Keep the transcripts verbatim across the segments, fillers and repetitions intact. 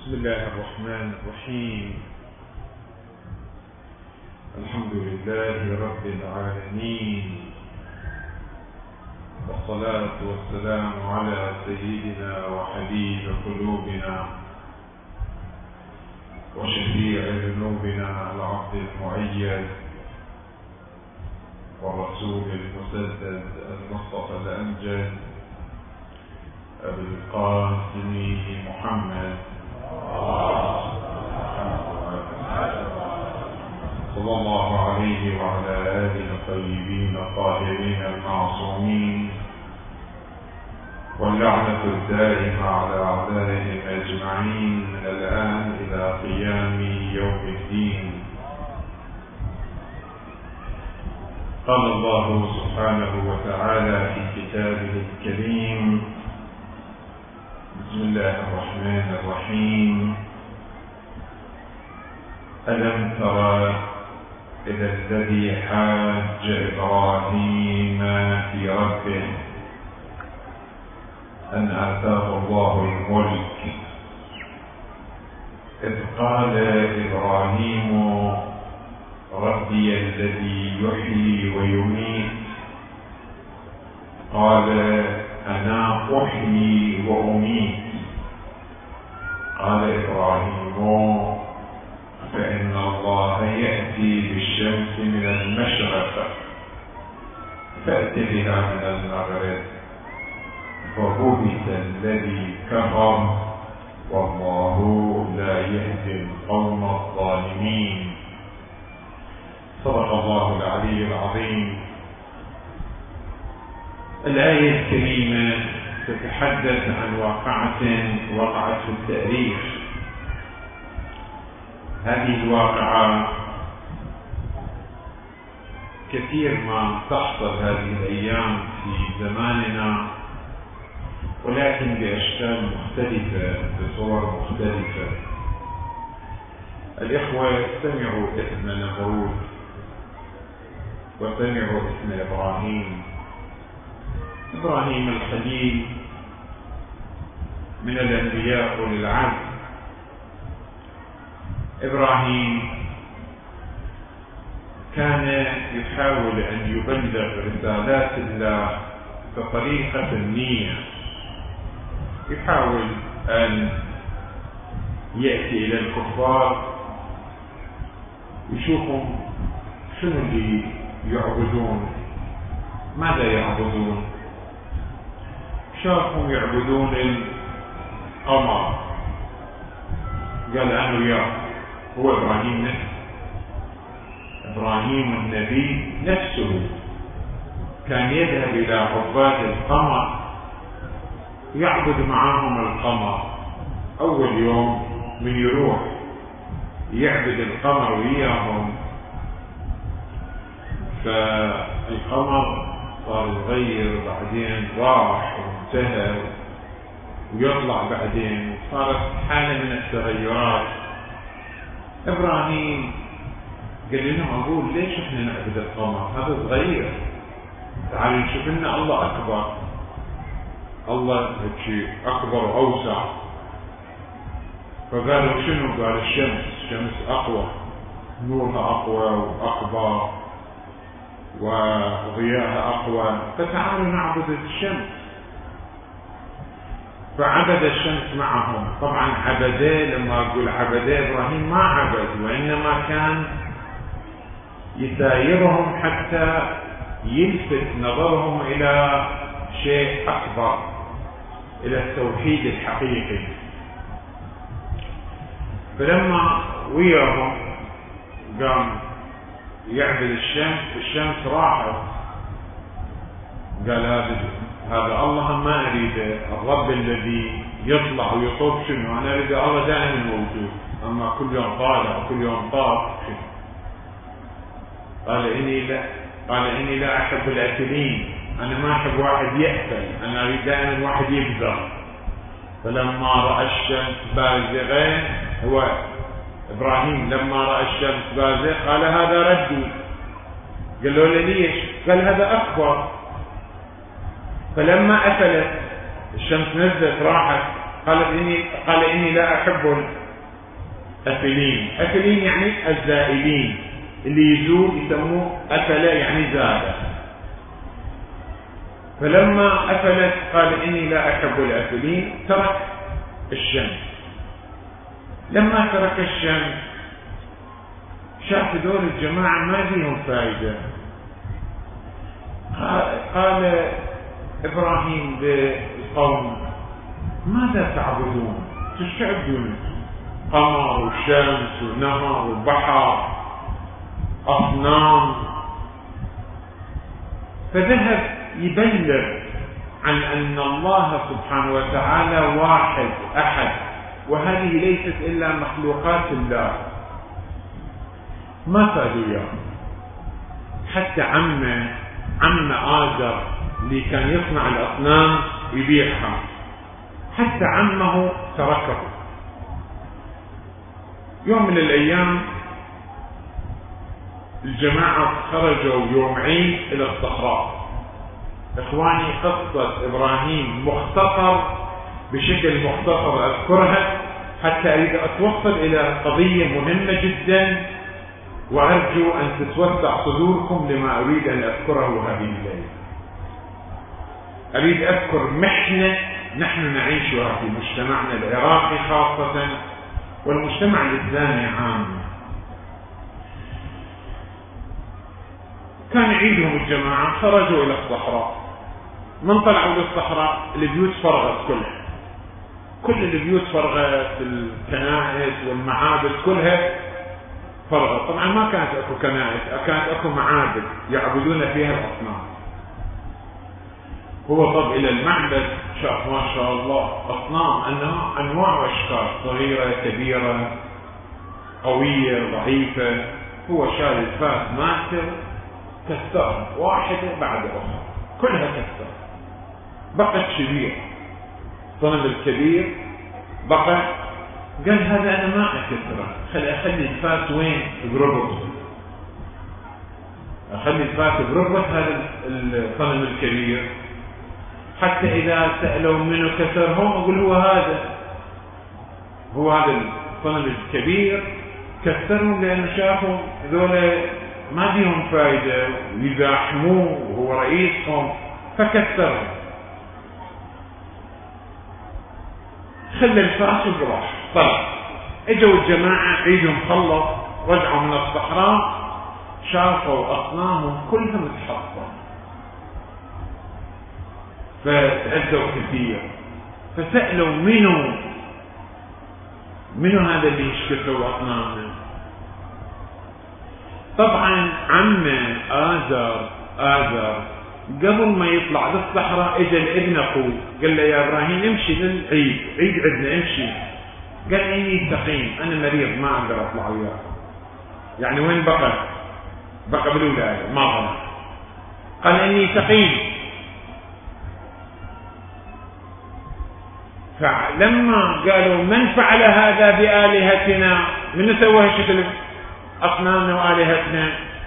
بسم الله الرحمن الرحيم. الحمد لله رب العالمين، والصلاة والسلام على سيدنا وحبيب قلوبنا وشفيع ذنوبنا العبد المؤيد والرسول المسدد المصطفى الأمجد أبي القاسم محمد صلى الله عليه وعلى آله الطيبين الطاهرين المعصومين، واللعنة الدائمة على أعدائهم أجمعين من الآن إلى قيام يوم الدين. قال الله سبحانه وتعالى في كتابه الكريم: بسم الله الرحمن الرحيم. ألم تر إلى الذي حاج إبراهيم في ربه أن آتاه الله الملك إذ قال إبراهيم ربي الذي يحيي ويميت قال أنا أحيي وأميت. قال إبراهيم فإن الله يأتي بالشمس من المشرق فأت بها من المغرب فبهت الذي كفر والله لا يهدي القوم الظالمين. صدق الله العلي العظيم. الآية الكريمة تتحدث عن واقعة وقعت في التاريخ. هذه الواقعة كثير ما تحصل هذه الأيام في زماننا، ولكن بأشكال مختلفة بصور مختلفة. الإخوة سمعوا اسم نمرود وسمعوا اسم إبراهيم. إبراهيم الخليل من الأنبياء أولي العزم. إبراهيم كان يحاول أن يبلغ رسالات الله بطريقة النية، يحاول أن يأتي إلى الكفار يشوفهم شنو اللي يعبدون، ماذا يعبدون. شافهم يعبدون القمر، قال أنا وياه. هو إبراهيم نفسه، إبراهيم النبي نفسه كان يذهب إلى عباد القمر يعبد معهم القمر. أول يوم من يروح يعبد القمر وياهم، فالقمر صار يغير، بعدين راح وانتهى ويطلع بعدين، صارت حالة من التغيرات. إبراهيم قال لهم أقول ليش احنا نعبد القمر؟ هذا صغير، تعالوا نشوف لنا الله أكبر. الله هيك أكبر وأوسع. فقالوا شنو؟ قال الشمس. الشمس أقوى، نورها أقوى وأكبر وضياءها أقوى، فتعالوا نعبد الشمس. فعبد الشمس معهم. طبعا عبده، لما أقول عبده، إبراهيم ما عبد، وإنما كان يسايرهم حتى يلفت نظرهم إلى شيء أكبر، إلى التوحيد الحقيقي. فلما وياهم قام يعبد الشمس، الشمس راحت. قال هذا هذا الله ما أريده، الرب الذي يطلع ويطوف شنو؟ أنا أريد الله دائما موجود، أما كل يوم طالع وكل يوم طاف. قال إني لا قال إني لا أحب الآكلين، أنا ما أحب واحد يأكل، أنا أريد دائما واحد يبذر. فلما رأى الشمس بازغة، هو إبراهيم لما رأى الشمس بازغة قال هذا ردي. قال له ليش؟ قال هذا أكبر. فلما أفلت الشمس نزلت راحت، قال إني, قال إني لا أحب الأفلين. أفلين يعني الزائلين، اللي يزول يسموه أفل يعني زاد. فلما أفلت قال إني لا أحب الأفلين، ترك الشمس. لما ترك الشمس شاف دول الجماعة ما فيهم فائدة، قال إبراهيم للقوم ماذا تعبدون؟ شو تعبدون؟ قمر وشمس ونهر وبحر أصنام. فذهب يبلغ عن أن الله سبحانه وتعالى واحد أحد، وهذه ليست إلا مخلوقات الله. ما فادوا إياه. حتى عمه عم آزر اللي كان يصنع الأصنام يبيعها، حتى عمه تركه. يوم من الأيام الجماعة خرجوا يوم عيد إلى الصحراء. إخواني قصة إبراهيم مختصر بشكل مختصر أذكرها حتى أريد أتوصل إلى قضية مهمة جدا، وأرجو أن تتوسع صدوركم لما أريد أن أذكره هذه الليلة. أريد أذكر محنة نحن نعيشها في مجتمعنا العراقي خاصة، والمجتمع الإسلامي عامة. كان عيدهم الجماعة، خرجوا إلى الصحراء. من طلعوا للصحراء البيوت فرغت كلها، كل البيوت فرغت، الكنائس والمعابد كلها فرغت. طبعا ما كانت اكو كنائس، كانت اكو معابد يعبدون فيها الأصنام. هو طب إلى المعبد شاف ما شاء الله أصنام أنواع وأشكال، صغيرة كبيرة قوية ضعيفة. هو شال الفاس ماسر كسرها واحدة بعد أخرى كلها كسر، بقت شبير. الصنم الكبير بقى، قال هذا أنا ما أكسره، خلي أخلي الفاس وين؟ بربط، أخلي الفاس بربط هذا الصنم الكبير، حتى إذا سألوا منه كسرهم أقول هو هذا هو هذا الصنم الكبير كسرهم، لأنه شافوا ذولا ما فيهم فائدة ويزاحموه وهو رئيسهم فكسرهم. خلى الفاس وراح طلع. اجوا الجماعة عيدهم خلص، رجعوا من الصحراء شافوا أصنامهم كلها متحطة، فتأذوا كثير. فسألوا منو منو هذا اللي يشكسوا أصنامنا؟ طبعا عمه آزر آزر قبل ما يطلع للصحراء اجى لابن اخوه قال له يا ابراهيم امشي للعيد، عيد عندنا امشي. قال اني سقيم، انا مريض ما اقدر اطلع وياك. يعني وين بقى؟ بقى بالولايه ما ظهر. قال اني سقيم. فلما قالوا من فعل هذا بآلهتنا؟ من سوى شكل أصنامنا وآلهتنا؟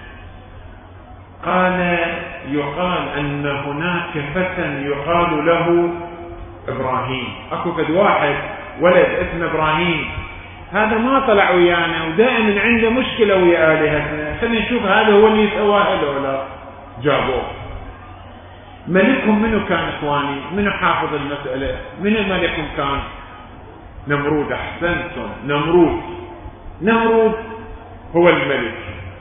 قال يقال أن هناك فتى يقال له إبراهيم. أكو قد واحد ولد اسمه إبراهيم، هذا ما طلع ويانا ودائما عنده مشكلة ويا آلهتنا، خلينا نشوف هذا هو اللي سواها له ولا. جابوه. ملكهم منو كان إخواني؟ منو حافظ المسألة؟ من ملكهم كان؟ نمرود. أحسنتم، نمرود. نمرود هو الملك.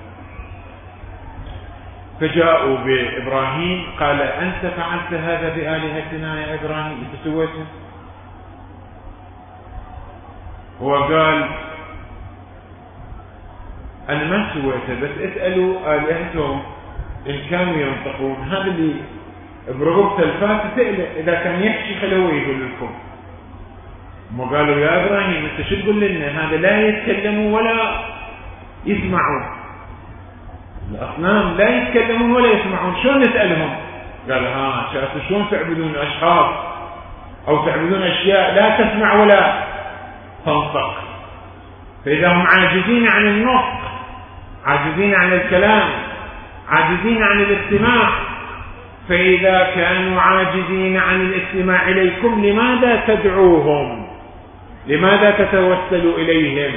فجاءوا بإبراهيم قال أنت فعلت هذا بآلهتنا يا إبراهيم؟ أنت سويته؟ هو قال أنا ما سويته، بس اسألوا آلهتهم إن كانوا ينطقون. هذا اللي برغبة الفاس سأله، إذا كان يحكي خلوه يقول لكم. ما قالوا يا إبراهيم أنت شو تقول لنا؟ هذا لا يتكلموا ولا يسمعون، الأصنام لا يتكلمون ولا يسمعون، شلون نسألهم؟ قال ها شايفوا شلون تعبدون أشخاص أو تعبدون أشياء لا تسمع ولا تنطق. فإذا هم عاجزين عن النطق، عاجزين عن الكلام، عاجزين عن الاستماع، فإذا كانوا عاجزين عن الاستماع إليكم لماذا تدعوهم؟ لماذا تتوسلوا إليهم؟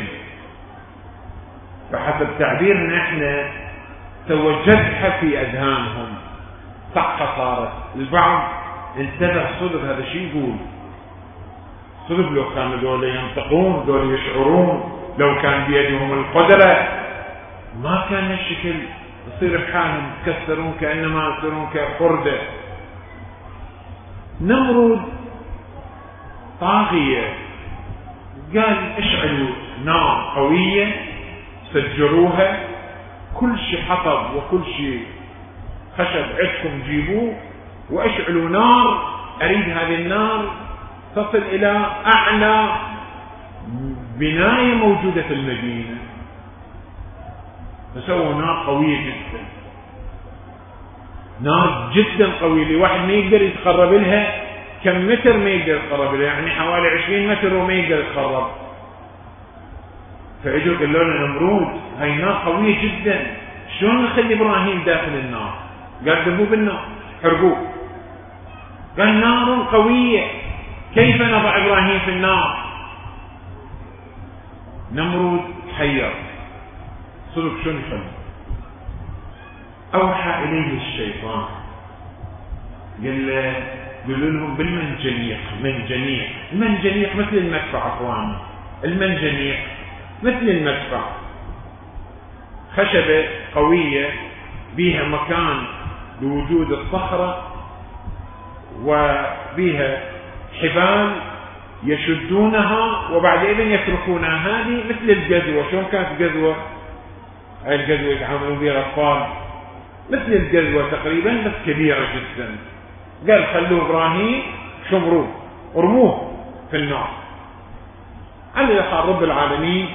فحسب تعبيرنا احنا سوى جرح في أذهانهم، صحة صارت. البعض انتبه صدق هذا شيء يقول صدق، لو كانوا دول ينطقون، دول يشعرون، لو كان بيدهم القدرة ما كان الشكل يصير بحالهم يتكسرون كأنما يصيرون كخردة. نمرود طاغية، قال اشعلوا نار قوية سجروها، كل شيء حطب وكل شيء خشب عندكم جيبوه واشعلوا نار، اريد هذه النار تصل الى اعلى بناية موجودة في المدينة. فسووا نار قوية جدا، نار جدا قوية، لواحد ما يقدر يتقرب لها، كم متر ما يقدر يتقرب لها، يعني حوالي عشرين متر وما يقدر يتقرب. فاجوا قالوا له نمرود هاي نار قوية جدا، شلون نخلي ابراهيم داخل النار؟ قال ذبوه بالنار، حرقوه. قال نار قوية، كيف نضع ابراهيم في النار؟ نمرود حير صدق شنو يخلي؟ اوحى اليه الشيطان، قال له قولوا لهم بالمنجنيق. منجنيق، المنجنيق مثل المدفع اخواني، المنجنيق مثل المدفع، خشبة قوية بيها مكان لوجود الصخرة وبيها حبال يشدونها وبعدين يتركونها. هذه مثل الجذوة. شلون كانت الجذوة؟ هاي الجذوة يتعاملون بها الأطفال، مثل الجذوة تقريبا بس كبيرة جدا. قال خلوا إبراهيم شمروه ارموه في النار. على قال رب العالمين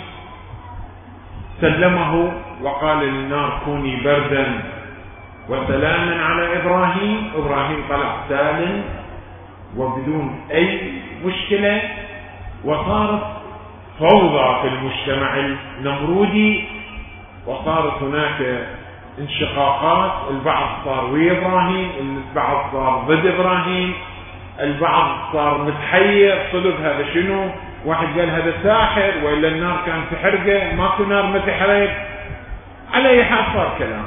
سلمه وقال للنار كوني بردا وسلاما على إبراهيم. إبراهيم طلع سالم وبدون أي مشكلة، وصارت فوضى في المجتمع النمرودي، وصارت هناك انشقاقات، البعض صار ويا إبراهيم، البعض صار ضد إبراهيم، البعض صار متحير صدق هذا شنو، واحد قال هذا ساحر وإلا النار كانت تحرقه، ماكو نار ما تحرق. على أي حال صار كلام.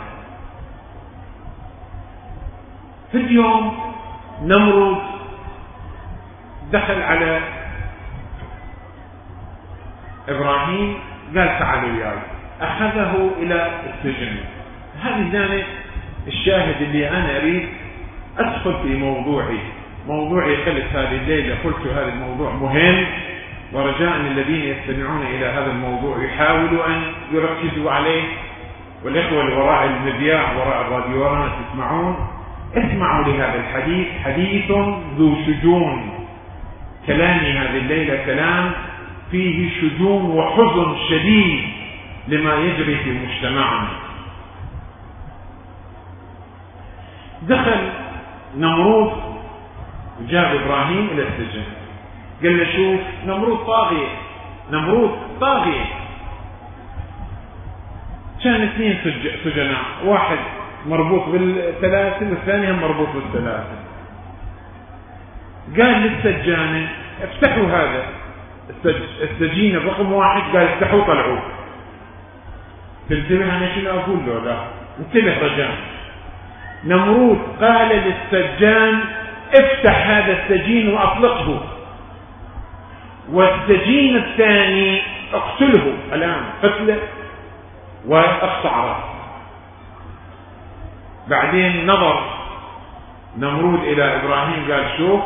في اليوم نمرود دخل على إبراهيم قال تعالوا وياي، أخذه إلى السجن. هذه زانة الشاهد اللي أنا أريد أدخل في موضوعي. موضوعي قلت هذه الليلة، قلت هذا الموضوع مهم، ورجاء الذين يستمعون إلى هذا الموضوع يحاولوا أن يركزوا عليه، والإخوة اللي وراء المذياع وراء الراديوات تسمعون، اسمعوا لهذا الحديث، حديث ذو شجون. كلامي هذه الليلة كلام فيه شجون وحزن شديد لما يجري في مجتمعنا. دخل نمرود وجاب إبراهيم إلى السجن، قال له شوف نمرود طاغية، نمرود طاغية. كان اثنين سجناء، واحد مربوط بالسلاسل والثاني هم مربوط بالسلاسل. قال للسجانة افتحوا هذا السجين الرقم واحد، قال افتحوا طلعوه. تنتبه أنا شنو أقول له؟ لا انتبه رجاء. نمرود قال للسجان افتح هذا السجين واطلقه، والسجين الثاني اقتله الآن قتله واقطع رأسه. بعدين نظر نمرود إلى إبراهيم قال شوف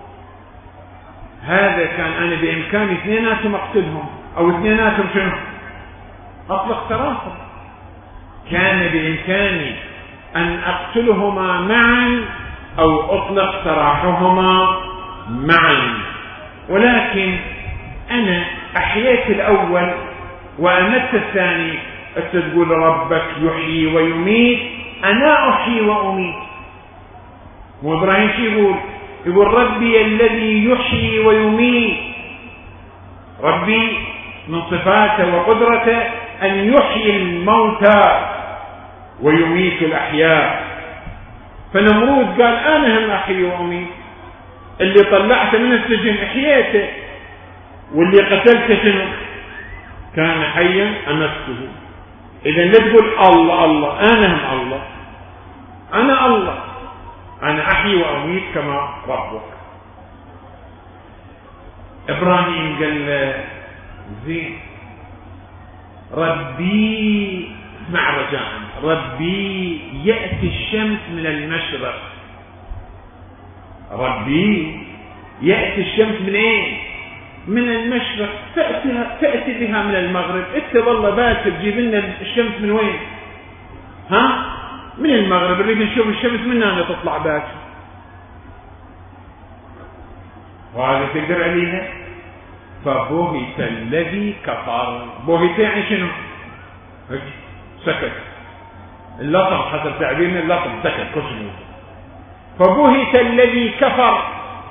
هذا كان أنا بإمكاني اثنيناتهم أقتلهم، أو اثنيناتهم شنو أطلق سراسر، كان بإمكاني أن أقتلهما معا أو أطلق سراحهما معا، ولكن أنا أحييت الأول وأمت الثاني. تقول ربك يحيي ويميت، أنا أحيي وأميت. وإبراهيم شو يقول؟ يقول ربي الذي يحيي ويميت. ربي من صفاته وقدرته أن يحيي الموتى ويميت الأحياء. فنمرود قال أنا هم أحيي وأميت، اللي طلعته من السجن أحييته، واللي قتلته شنو؟ كان حيا أمسته. إذا لا تقول الله الله، أنا هم الله، أنا الله، أنا أحيي وأميت كما ربك. إبراهيم قال له زين ربي، اسمع رجاء، ربي يأتي الشمس من المشرق. ربي يأتي الشمس من ايه؟ من المشرق، تأتيها تأتي بها من المغرب. انت والله باكر تجيب لنا الشمس من وين؟ ها؟ من المغرب. نريد نشوف الشمس من هنا تطلع باكر، وهذا تقدر عليها. فبهت الذي كفر. بهت يعني شنو؟ سكت، اللطم حسب تعبيرنا، اللطم سكت كشنو. فبهت الذي كفر.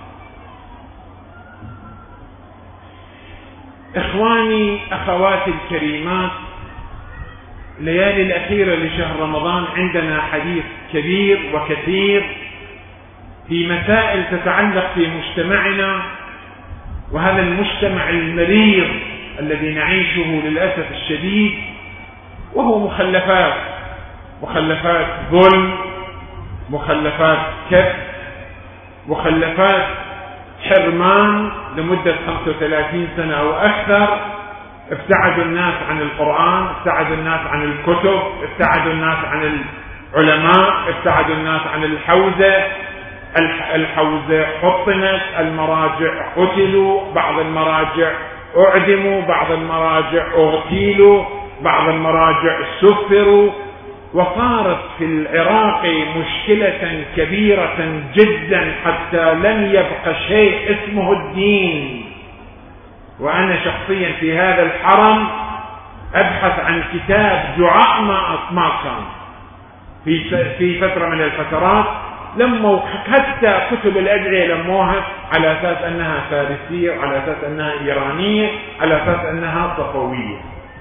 إخواني أخواتي الكريمات، الليالي الأخيرة لشهر رمضان عندنا حديث كبير وكثير في مسائل تتعلق في مجتمعنا، وهذا المجتمع المريض الذي نعيشه للأسف الشديد، وهو مخلفات مخلفات ظلم، مخلفات كذب، مخلفات حرمان لمدة خمسة وثلاثين سنة أو أكثر. ابتعدوا الناس عن القرآن، ابتعدوا الناس عن الكتب، ابتعدوا الناس عن العلماء، ابتعدوا الناس عن الحوزة. الحوزة حطمت، المراجع قتلوا، بعض المراجع أعدموا، بعض المراجع اغتيلوا، بعض المراجع سفروا. وصارت في العراق مشكلة كبيرة جدا حتى لم يبق شيء اسمه الدين. وأنا شخصيا في هذا الحرم أبحث عن كتاب دعاء ما كان في في فترة من الفترات، لما حتى كتب الأدعية لموها على أساس أنها فارسية، على أساس أنها إيرانية، على أساس أنها صفوية.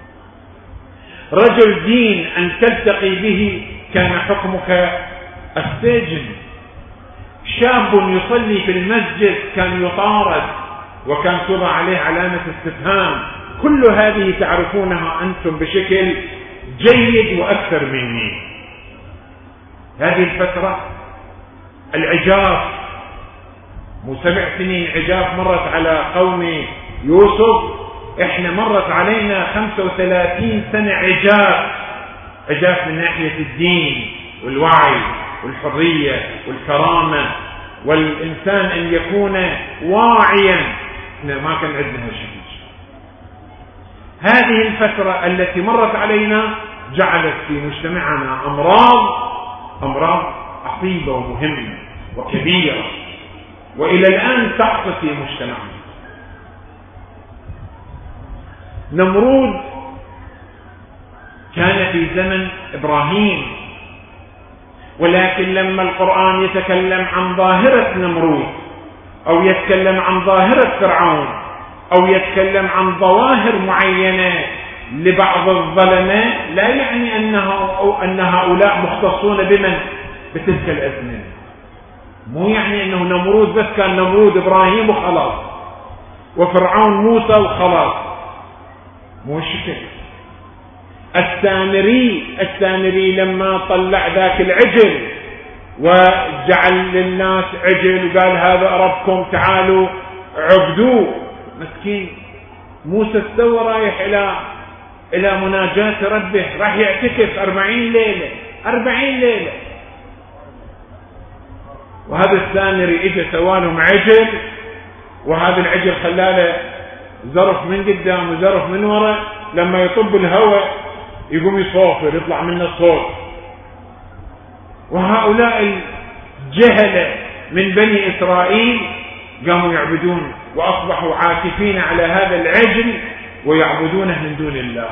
رجل دين أن تلتقي به كان حكمك السجن. شاب يصلي في المسجد كان يطارد وكان توضع عليه علامة استفهام. كل هذه تعرفونها أنتم بشكل جيد وأكثر مني. هذه الفترة العجاف، مو سبع سنين عجاف مرت على قوم يوسف، احنا مرت علينا خمسة وثلاثين سنة عجاف. عجاف من ناحية الدين والوعي والحرية والكرامة والإنسان أن يكون واعيا. احنا ما كان عندنا هالشيء. هذه الفترة التي مرت علينا جعلت في مجتمعنا أمراض أمراض عصيبة ومهمة وكبيرة، وإلى الآن تحصل في مجتمعنا. نمرود كان في زمن إبراهيم، ولكن لما القرآن يتكلم عن ظاهرة نمرود أو يتكلم عن ظاهرة فرعون أو يتكلم عن ظواهر معينة لبعض الظلمة، لا يعني أنه أو أن هؤلاء مختصون بمن بتلك الأزمنة. مو يعني أنه نمرود بس كان نمرود إبراهيم وخلاص، وفرعون موسى وخلاص، مو الشكل. السامري السامري لما طلع ذاك العجل وجعل للناس عجل وقال هذا ربكم تعالوا عبدوه، مسكين موسى استوى رايح إلى إلى مناجاة ربه، راح يعتكف أربعين ليلة أربعين ليلة. وهذا السامري إجا سوالهم عجل، وهذا العجل خلاله زرف من قدام وزرف من وراء، لما يطب الهواء يقوم يصوفر يطلع منه الصوت. وهؤلاء الجهلة من بني إسرائيل قاموا يعبدون وأصبحوا عاكفين على هذا العجل ويعبدونه من دون الله.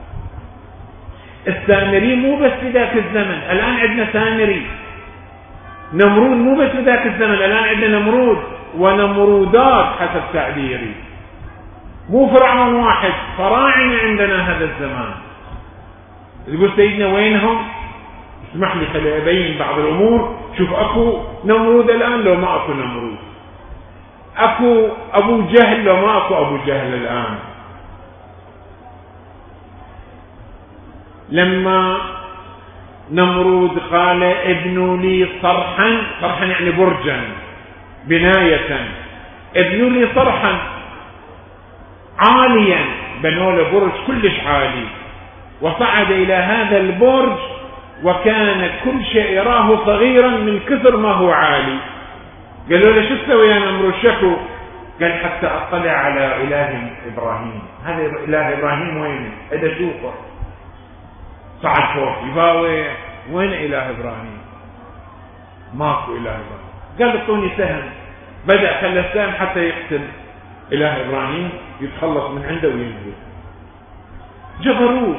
السامري مو بس في ذاك الزمن، الآن عندنا سامري. نمرود مو بس في ذاك الزمن، الآن عندنا نمرود ونمرودات حسب تعبيري. مو فرعون واحد، فراعنة عندنا هذا الزمان. يقول سيدنا وينهم؟ اسمح لي خلي أبين بعض الأمور. شوف أكو نمرود الآن لو ما أكو نمرود. اكو ابو جهل لو ما اكو ابو جهل الان؟ لما نمرود قال ابنوا لي صرحا، صرحا يعني برجا بناية، ابنوا لي صرحا عاليا، بنوا له برج كلش عالي، وصعد الى هذا البرج وكان كل شيء يراه صغيرا من كثر ما هو عالي. قالوا له شو تسوي يا نمرود؟ شكو؟ قال حتى اطلع على اله ابراهيم. هذا اله ابراهيم وين؟ اذا اشوفه. صعد فوق يباوي، وين اله ابراهيم؟ ماكو اله ابراهيم. قال اعطوني سهم. بدأ خلى السهم حتى يقتل اله ابراهيم، يتخلص من عنده وينزل. جبروت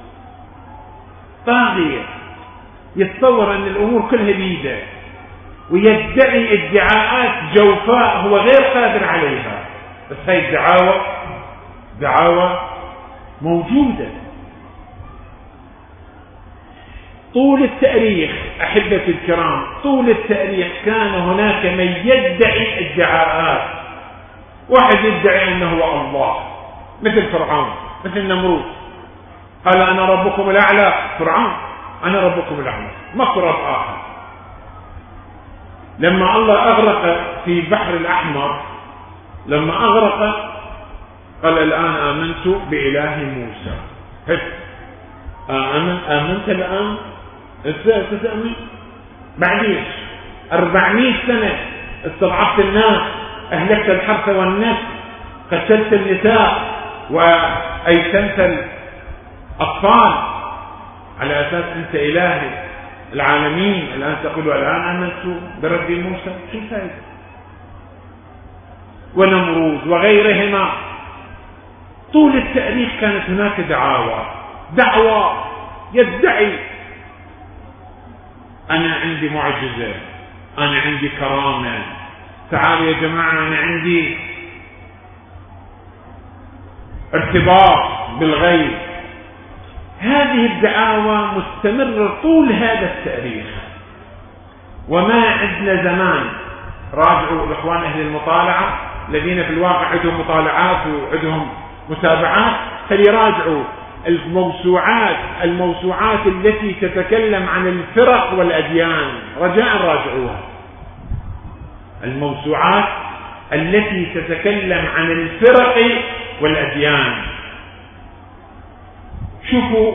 طاغية، يتصور ان الامور كلها بيده، ويدعي ادعاءات جوفاء هو غير قادر عليها، بس هاي الدعاوى دعاوى موجودة طول التاريخ. احبتي الكرام، طول التاريخ كان هناك من يدعي ادعاءات. واحد يدعي انه هو الله مثل فرعون، مثل نمرود، قال انا ربكم الاعلى. فرعون انا ربكم الاعلى، ماكو رب اخر. لما الله اغرق في البحر الاحمر، لما اغرق قال الان امنت باله موسى. هف آمن امنت الان؟ ازاي تؤمن؟ بعدين أربعمائة سنة استضعفت الناس، اهلكت الحرث والنسل، قتلت النساء وايتمت الاطفال على اساس انت اله العالمين. الان تقول الان امنت برب موسى، شو فايده؟ ونمرود وغيرهما. طول التاريخ كانت هناك دعاوى، دعوى يدعي انا عندي معجزة، انا عندي كرامة، تعالوا يا جماعة انا عندي ارتباط بالغيب. هذه الدعاوى مستمرة طول هذا التاريخ، وما عندنا زمان. راجعوا الاخوان اهل المطالعة الذين في الواقع عندهم مطالعات وعندهم متابعات، فليراجعوا الموسوعات الموسوعات التي تتكلم عن الفرق والأديان، رجاء راجعوها. الموسوعات التي تتكلم عن الفرق والأديان. شوفوا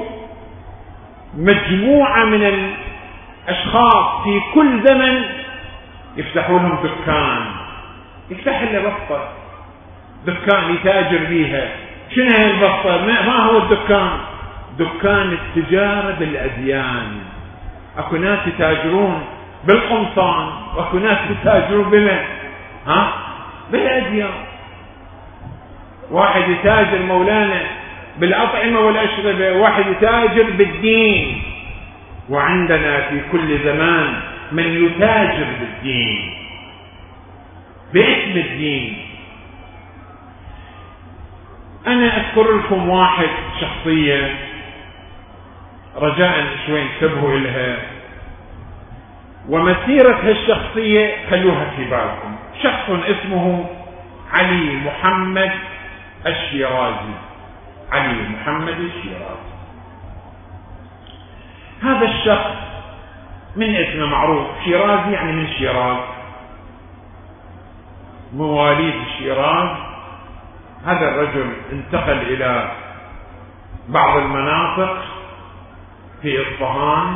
مجموعة من الأشخاص في كل زمن يفتحوا لهم دكان، يفتح له بسطة دكان يتاجر بيها. شنو هي البسطة؟ ما هو الدكان؟ دكان التجارة بالأديان. اكو ناس يتاجرون بالقمصان، واكو ناس يتاجرون بما ها بالأديان. واحد يتاجر مولانا بالأطعمة والأشربة، واحد يتاجر بالدين. وعندنا في كل زمان من يتاجر بالدين باسم الدين. أنا أذكر لكم واحد شخصية، رجاء شوي انتبهوا لها، ومسيرة هالشخصية خلوها في بالكم. شخص اسمه علي محمد الشيرازي. علي محمد الشيرازي هذا الشخص من اسمه معروف، شيرازي يعني من شيراز، مواليد الشيراز. هذا الرجل انتقل إلى بعض المناطق في إصفهان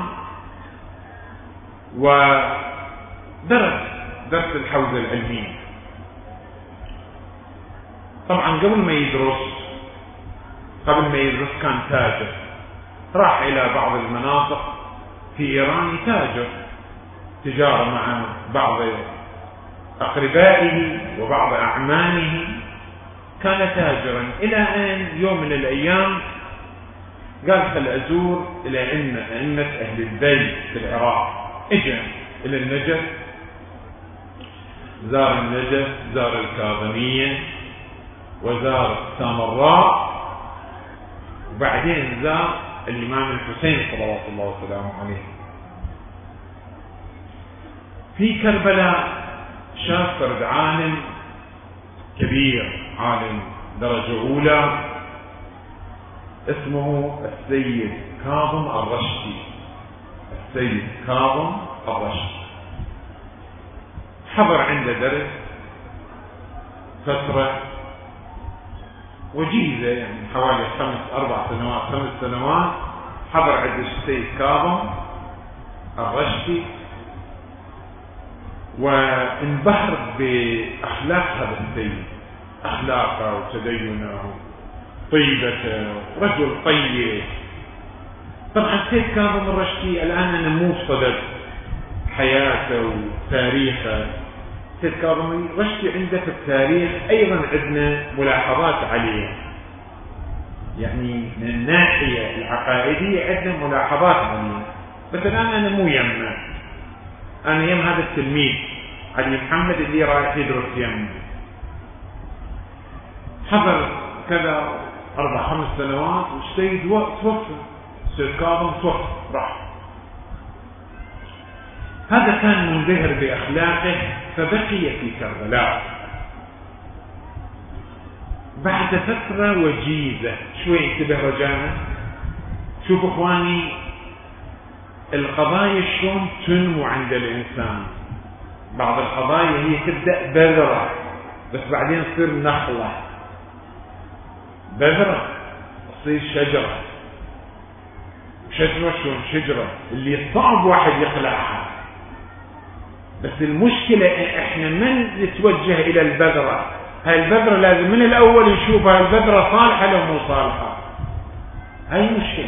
ودرس درس الحوزة العلمية. طبعا قبل ما يدرس قبل ما يدرس كان تاجر، راح إلى بعض المناطق في إيران يتاجر تجارة مع بعض أقربائه وبعض أعمامه، كان تاجرا. إلى أن يوم من الأيام قال خل أزور إلى أئمة أئمة أهل البيت في العراق. إجا إلى النجف، زار النجف، زار الكاظمية، وزار سامراء، وبعدين زار الإمام الحسين صلوات الله وسلامه عليه. في كربلاء شاف فرد عالم كبير عالم درجة أولى اسمه السيد كاظم الرشدي. السيد كاظم الرشدي حضر عنده درس فترة وجيزة، يعني حوالي خمس أربع سنوات خمس سنوات حضر عند السيد كاظم الرشدي، وانبهر بأخلاق هذا السيد، أخلاقه وتدينه طيبته، رجل طيب. طبعا السيد كاظم الرشدي الآن أنا مو بصدد حياته وتاريخه. السيد كاظم الرشدي عنده في التاريخ أيضا عندنا ملاحظات عليه، يعني من الناحية العقائدية عندنا ملاحظات عليه، بس الآن أنا مو يمه، أنا يم هذا التلميذ علي محمد اللي رايح يدرس يمه. حضر كذا أربع خمس سنوات والسيد توفى، السيد كاظم توفى راح. هذا كان منبهر بأخلاقه فبقي في كربلاء. بعد فترة وجيزة شوي انتبه رجانا، شوف اخواني القضايا شلون تنمو عند الانسان. بعض القضايا هي تبدأ بذرة بس بعدين تصير نخلة، بذرة تصير شجرة، شجرة شلون شجرة اللي صعب واحد يقلعها. بس المشكلة احنا من نتوجه الى البذرة، هاي البذرة لازم من الاول نشوف هاي البذرة صالحة لو مو صالحة، هاي مشكلة.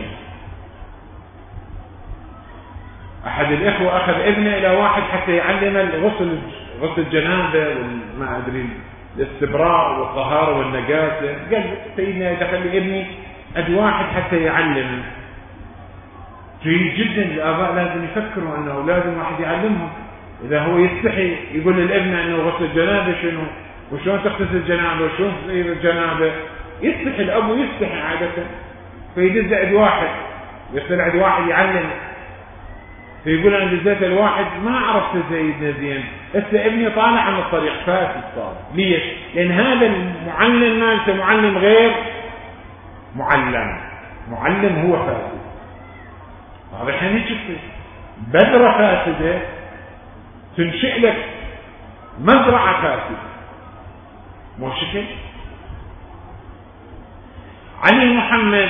احد الاخوة اخذ ابنه الى واحد حتى يعلم الغسل، غسل الجنابة وما ادري الاستبراء والطهارة والنجاسة. قال سيدنا دخل لي ابني اد واحد حتى يعلم. جيد جدا، الاباء لازم يفكروا انه لازم واحد يعلمهم. اذا هو يستحي يقول للابن انه غسل الجنابة شنو وشلون تغتسل الجنابة وشلون تصير الجنابة، يستحي الاب ويستحي عادة، فيدز عند واحد يصير عند واحد يعلم، فيقول انا دزيت الواحد ما عرفت سيدنا زين، هسه ابني طالع عن الطريق فاسد صار. ليش؟ لان هذا المعلم مالته معلم غير معلم، معلم هو فاسد. هذا الحين هيك بذرة فاسدة تنشئ لك مزرعة فاسدة، مو شكل. علي محمد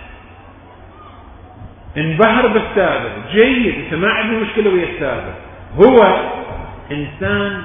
انبهر باستاذه، جيد، انت ما عنده مشكله ويا استاذه، هو انسان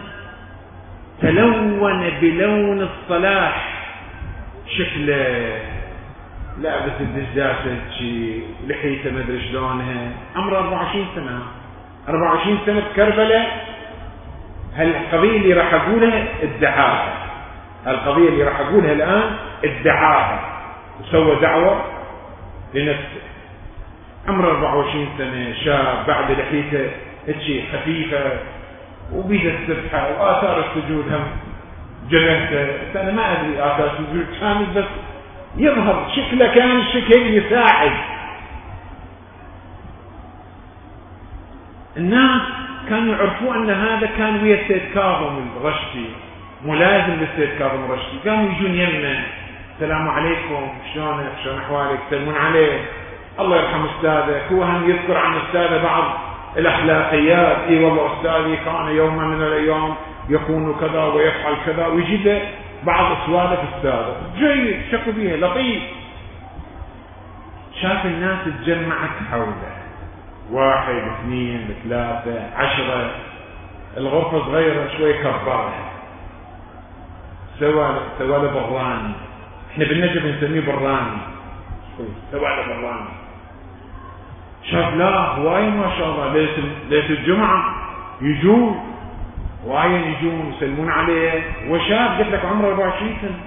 تلون بلون الصلاح، شكله لابس الدجاجه شي، لحيته ما ادري شلونها، عمره أربعة وعشرين سنه، أربعة وعشرين سنه بكربلاء. هالقضيه اللي راح اقولها ادعاها، هالقضيه اللي راح اقولها الان ادعاها وسوى دعوه لنفسه. عمره أربعة وعشرين سنة، شاب، بعد لحيته هيك خفيفة وبيده السبحة وآثار السجود هم جنته، أنا ما أدري آثار السجود كامل بس يظهر شكله كان شكل يساعد الناس. كانوا يعرفوا أن هذا كان ويا السيد كاظم الرشدي، ملازم للسيد كاظم الرشدي. كانوا يجون يمه، السلام عليكم، شلونك، شلون أحوالك، يسلمون عليه، الله يرحم استاذك. هو هم يذكر عن استاذه بعض الاخلاقيات، اي والله استاذي كان يوما من الايام يكون كذا ويفعل كذا، ويجيب له بعض اسوالف استاذه. جيد، شكوا بيها، لطيف. شاف الناس تجمعت حوله، واحد اثنين ثلاثة عشرة، الغرفة صغيرة شوي كبرها، سوى سوى له براني، احنا بالنجف نسميه براني، سوى له براني. شاف لا هواي ما شاء الله، ليلة ليلة الجمعة يجون هواي، يجون يسلمون عليه. وشاب قلت لك عمره أربعة وعشرين سنة،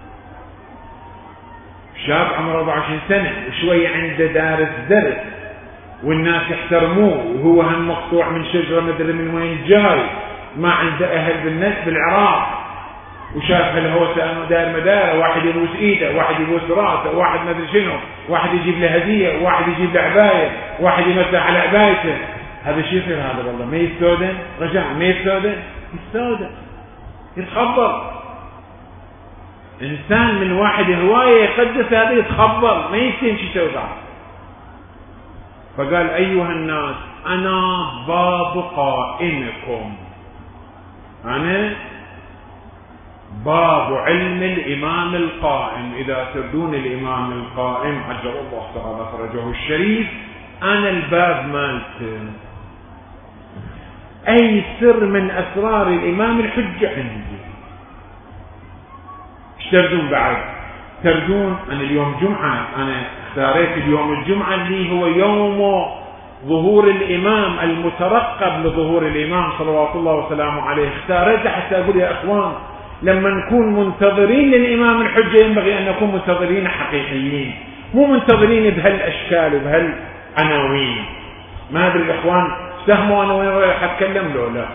شاب عمره أربعة وعشرين سنة وشوي عنده دارس درس والناس يحترموه، وهو هم مقطوع من شجرة مدري من وين جاي، ما عنده أهل بالناس بالعراق، وشاف هالهوسة داير مداره، واحد يبوس ايده، واحد يبوس راسه، واحد ما ادري شنو، واحد يجيب له هديه، واحد يجيب له عبايه، واحد يمسح على عبايته. هذا شو يصير هذا؟ والله ما يستودن رجع، ما يستودن يستودن يتخبر. إنسان من واحد هواية يقدس هذا يتخبر ما يمكن شي توقع. فقال أيها الناس أنا باب قائمكم، أنا باب علم الإمام القائم، إذا تردون الإمام القائم عجل الله تعالى فرجه الشريف أنا الباب مالته. أي سر من أسرار الإمام الحجة عندي. ايش تردون بعد؟ تردون أنا اليوم جمعة، أنا اختاريت اليوم الجمعة اللي هو يوم ظهور الإمام المترقب لظهور الإمام صلوات الله وسلامه عليه، اختاريته حتى أقول يا أخوان لما نكون منتظرين للإمام الحجة ينبغي أن نكون منتظرين حقيقيين، مو منتظرين بهالأشكال وبهالعناوين. ما أدري الإخوان سهموا أنا وين رايح أتكلم له لا.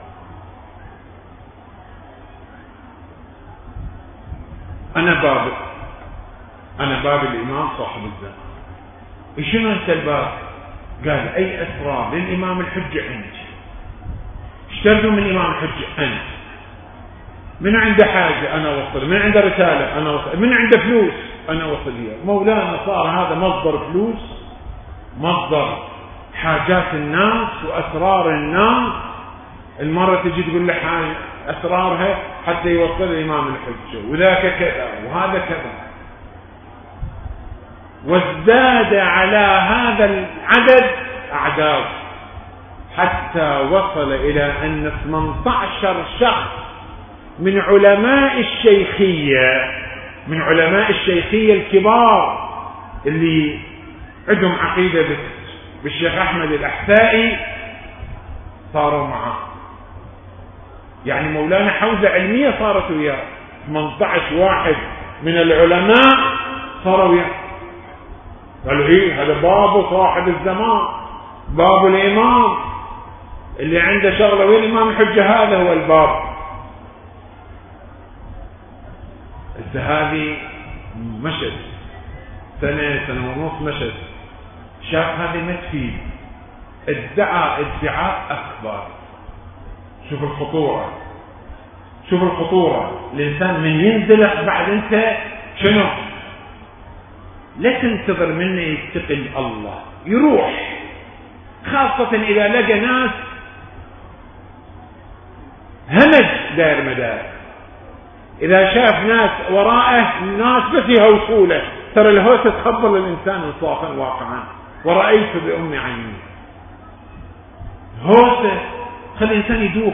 أنا باب أنا باب الإمام صاحب الزمان. شنو أنت الباب؟ قال أي أسرار للإمام الحجة عندي. اشتردوا من الإمام الحجة أنا، من عنده حاجة أنا وصل، من عنده رسالة أنا وصل، من عنده فلوس أنا وصل إياه. مولانا صار هذا مصدر فلوس، مصدر حاجات الناس وأسرار الناس. المرة تجي تقول له أسرارها حتى يوصل الإمام الحجة، وذاك كذا وهذا كذا. وازداد على هذا العدد أعداد حتى وصل إلى أن ثمانية عشر شخص من علماء الشيخية، من علماء الشيخية الكبار اللي عندهم عقيدة بالشيخ أحمد الأحسائي صاروا معه. يعني مولانا حوزة علمية صارت وياه، ثمانية عشر واحد من العلماء صاروا وياه. قالوا ايه هذا باب صاحب الزمان، باب الإمام اللي عنده شغلة وين الإمام الحجة، هذا هو الباب. هذه مشت سنة سنة ونص مشت، شاف هذه ما تفيد، ادعى ادعاء أكبر. شوف الخطورة، شوف الخطورة. الإنسان من ينزلق بعد أنت شنو؟ لا تنتظر منه يتقي الله يروح، خاصة إذا لقى ناس همج داير مدار. إذا شاف ناس وراءه ناس بس يهوسوله، ترى الهوسة تخبر الإنسان إنصافا واقعا، ورأيت بأم عيني هوسة خلي الإنسان يدوخ.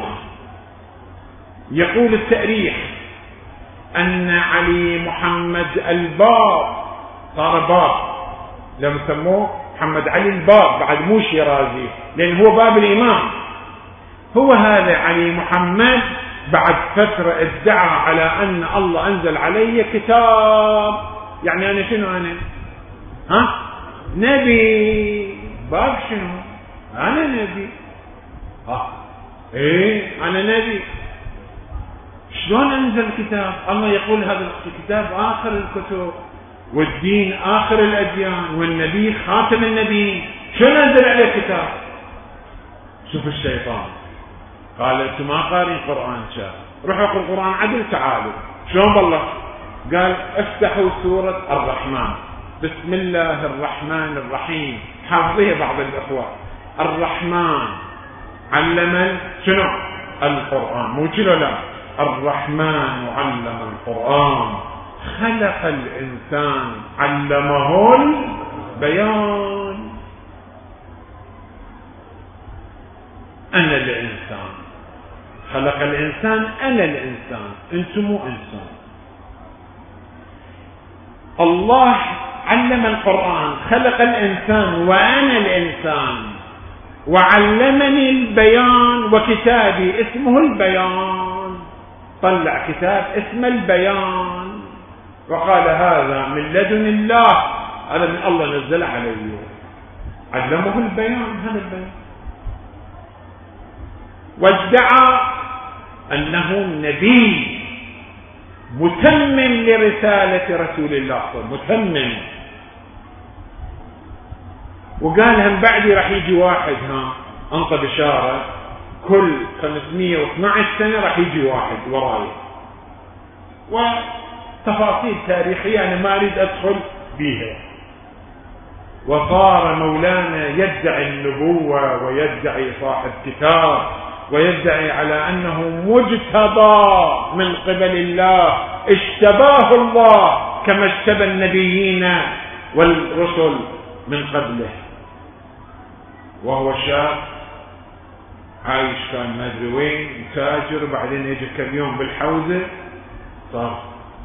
يقول التاريخ أن علي محمد الباب صار باب، لما سموه محمد علي الباب بعد مو شيرازي، لأن هو باب الإمام. هو هذا علي محمد بعد فترة ادعى على أن الله أنزل علي كتاب. يعني أنا شنو أنا؟ ها؟ نبي. باب شنو؟ أنا نبي. ها؟ إيه أنا نبي. شلون أنزل كتاب؟ الله يقول هذا الكتاب آخر الكتب، والدين آخر الأديان، والنبي خاتم النبيين. شلون أنزل عليه كتاب؟ شوف الشيطان قال أنتم ما قارين قرآن، شاف روحوا اقرأوا القرآن عدل تعالوا. شلون بالله؟ قال افتحوا سورة الرحمن، بسم الله الرحمن الرحيم. حافظيها بعض الأخوة. الرحمن علم شنو؟ القرآن. مو كذا لا، الرحمن علم القرآن، خلق الإنسان علمه البيان. أنا الإنسان، خلق الإنسان، أنا الإنسان، أنتم مو إنسان. الله علم القرآن، خلق الإنسان وأنا الإنسان، وعلمني البيان، وكتابي اسمه البيان. طلع كتاب اسمه البيان وقال هذا من لدن الله، هذا من الله نزل عليه، علمه البيان. هذا البيان. وادعى أنه نبي متمم لرسالة رسول الله، متمم. وقال هم بعدي راح يجي واحد، ها أنطى بشارة كل خمسمائة واثني عشر سنة راح يجي واحد وراي. تفاصيل تاريخية أنا ما أريد أدخل بيها. وصار مولانا يدعي النبوة ويدعي صاحب كتاب ويدعي على أنه مجتبى من قبل الله، اجتباه الله كما اجتبى النبيين والرسل من قبله، وهو شاب عايش كان ما ادري وين، تاجر، وبعدين يجي كم يوم بالحوزة صار.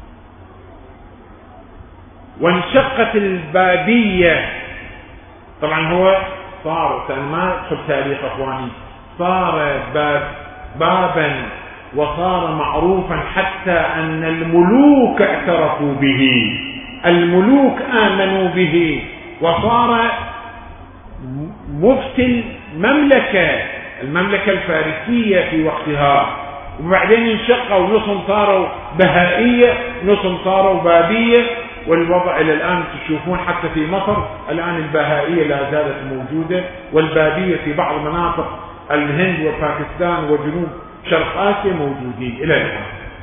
وانشقت البابية، طبعا هو صار، أنا ما أدخل تاريخ أخواني، صار باب بابا وصار معروفا حتى أن الملوك اعترفوا به، الملوك آمنوا به، وصار مفتي المملكة المملكة الفارسية في وقتها. وبعدين انشقوا، نصهم صاروا بهائية، نصهم صاروا بابية، والوضع إلى الآن تشوفون حتى في مصر الآن البهائية لا زالت موجودة، والبابية في بعض مناطق الهند وباكستان وجنوب شرق آسيا موجودين إلى الآن.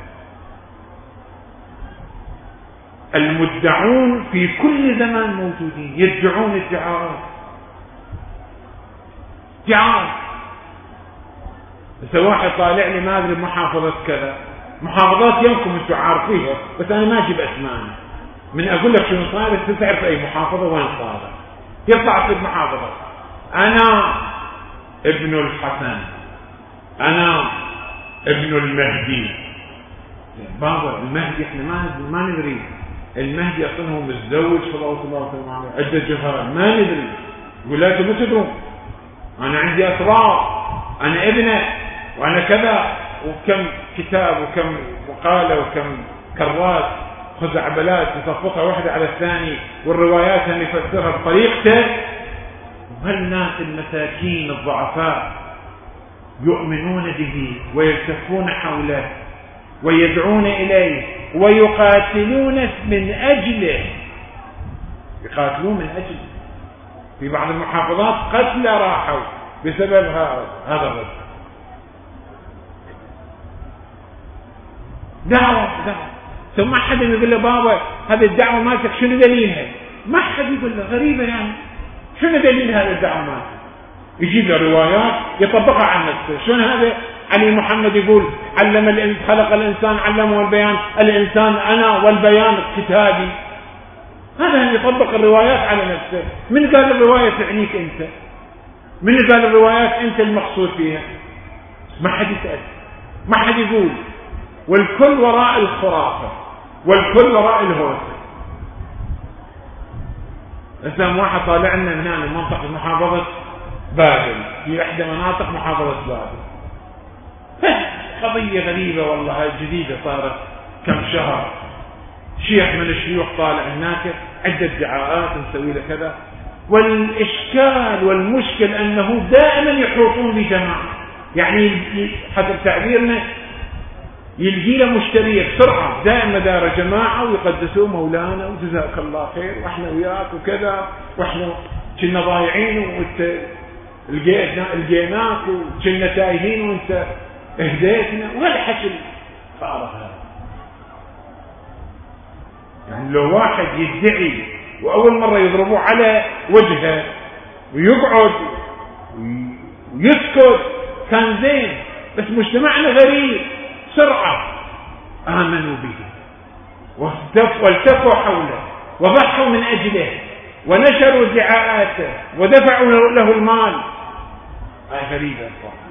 المدعون في كل زمان موجودين، يدعون ادعاءات ادعاءات. بس واحد طالع لي ما ادري محافظة كذا، محافظات يمكن انتم عارفيها بس انا ما اجيب اسماء، من اقول لك شنو صاير تعرف اي محافظة وين صار. يطلع في المحافظة انا ابن الحسن، انا ابن المهدي. بابا المهدي احنا ما ما ندري، المهدي اصلا هو متزوج صلى الله عليه وسلم عدة جهات ما ندري، يقول لا انتم ما تدرون، انا عندي اسرار، انا ابنه، وانا كذا، وكم كتاب وكم مقالة وكم كرات خزعبلات يصفقها واحدة على الثاني، والروايات اللي يفسرها بطريقته. وهالناس المساكين الضعفاء يؤمنون به ويلتفون حوله ويدعون إليه ويقاتلون من أجله، يقاتلون من أجله. في بعض المحافظات قتلى راحوا بسبب هذا الرجل. دعوة دعوة ثم ما حد يقول له بابا هذه الدعوة مالتك شنو دليلها؟ ما حد يقول له، غريبة يعني شنو دليل هذه الدعوة مالتك؟ يجيب له روايات يطبقها عن نفسه. شنو هذا؟ علي محمد يقول علم الإنسان خلق الإنسان علمه البيان، الإنسان أنا والبيان كتابي. هذا يطبق الروايات على نفسه. من قال الرواية تعنيك أنت؟ من قال الروايات أنت المقصود فيها؟ ما حد يسأل، ما حد يقول، والكل وراء الخرافة والكل وراء الهوسة. إنسان واحد طالع لنا هنا من منطقة محافظة بابل، في إحدى مناطق محافظة بابل، قضية غريبة والله جديدة صارت كم شهر، شيخ من الشيوخ طالع هناك عدة دعاءات نسوي له كذا. والإشكال والمشكل أنه دائما يحوطون بجماعة، يعني حسب تعبيرنا يلقي له مشتريه بسرعة، دائما دار جماعة ويقدسوا مولانا وجزاك الله خير واحنا وياك وكذا، واحنا كنا ضايعين وانت لقيناك، وكنا تايهين وانت اهديتنا، وهالحكي فارغ هذا. يعني لو واحد يدعي واول مرة يضربوه على وجهه ويقعد ويسكت كان زين، بس مجتمعنا غريب، سرعة آمنوا به والتفوا حوله وضحوا من أجله ونشروا ادعاءاته ودفعوا له المال. هاي غريبة الصراحة.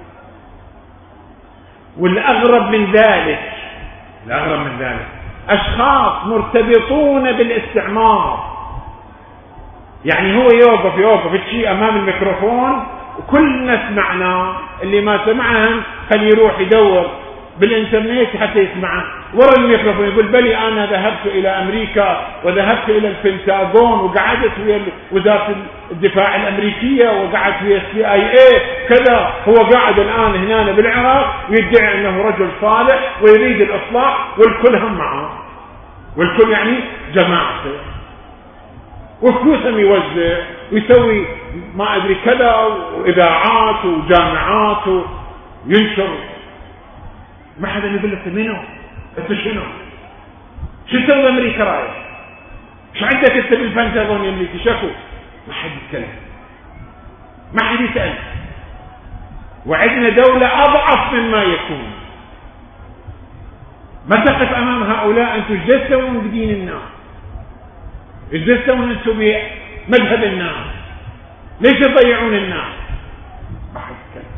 والأغرب من ذلك الأغرب من ذلك أشخاص مرتبطون بالاستعمار، يعني هو يوقف يوقف الشيء أمام الميكروفون وكلنا سمعناه، اللي ما سمعهم خلي يروح يدور بالإنترنت حتى يسمعه ورا الميكروفون، يقول بلي أنا ذهبت إلى أمريكا وذهبت إلى البنتاغون وقعدت ويا وزارة الدفاع الأمريكية وقعدت ويا السي آي إيه كذا. هو قاعد الآن هنا بالعراق ويدعي أنه رجل صالح ويريد الإصلاح، والكل هم معه، والكل يعني جماعته، وفلوسهم يوزع ويسوي ما أدري كذا وإذاعات وجامعات وينشر. ما حدا يقول لك منو انت شنو شو تسوي امريكا رايح؟ شو عندك انت بالبنتاغون الامريكي؟ شكو ما حد يتكلم، ما حد يسأل، وعندنا دولة اضعف مما يكون. ما تقف امام هؤلاء انتم ايش تسوون بدين الناس؟ ايش تسوون انتم بمذهب الناس؟ ليش تضيعون الناس؟ ما حد يتكلم.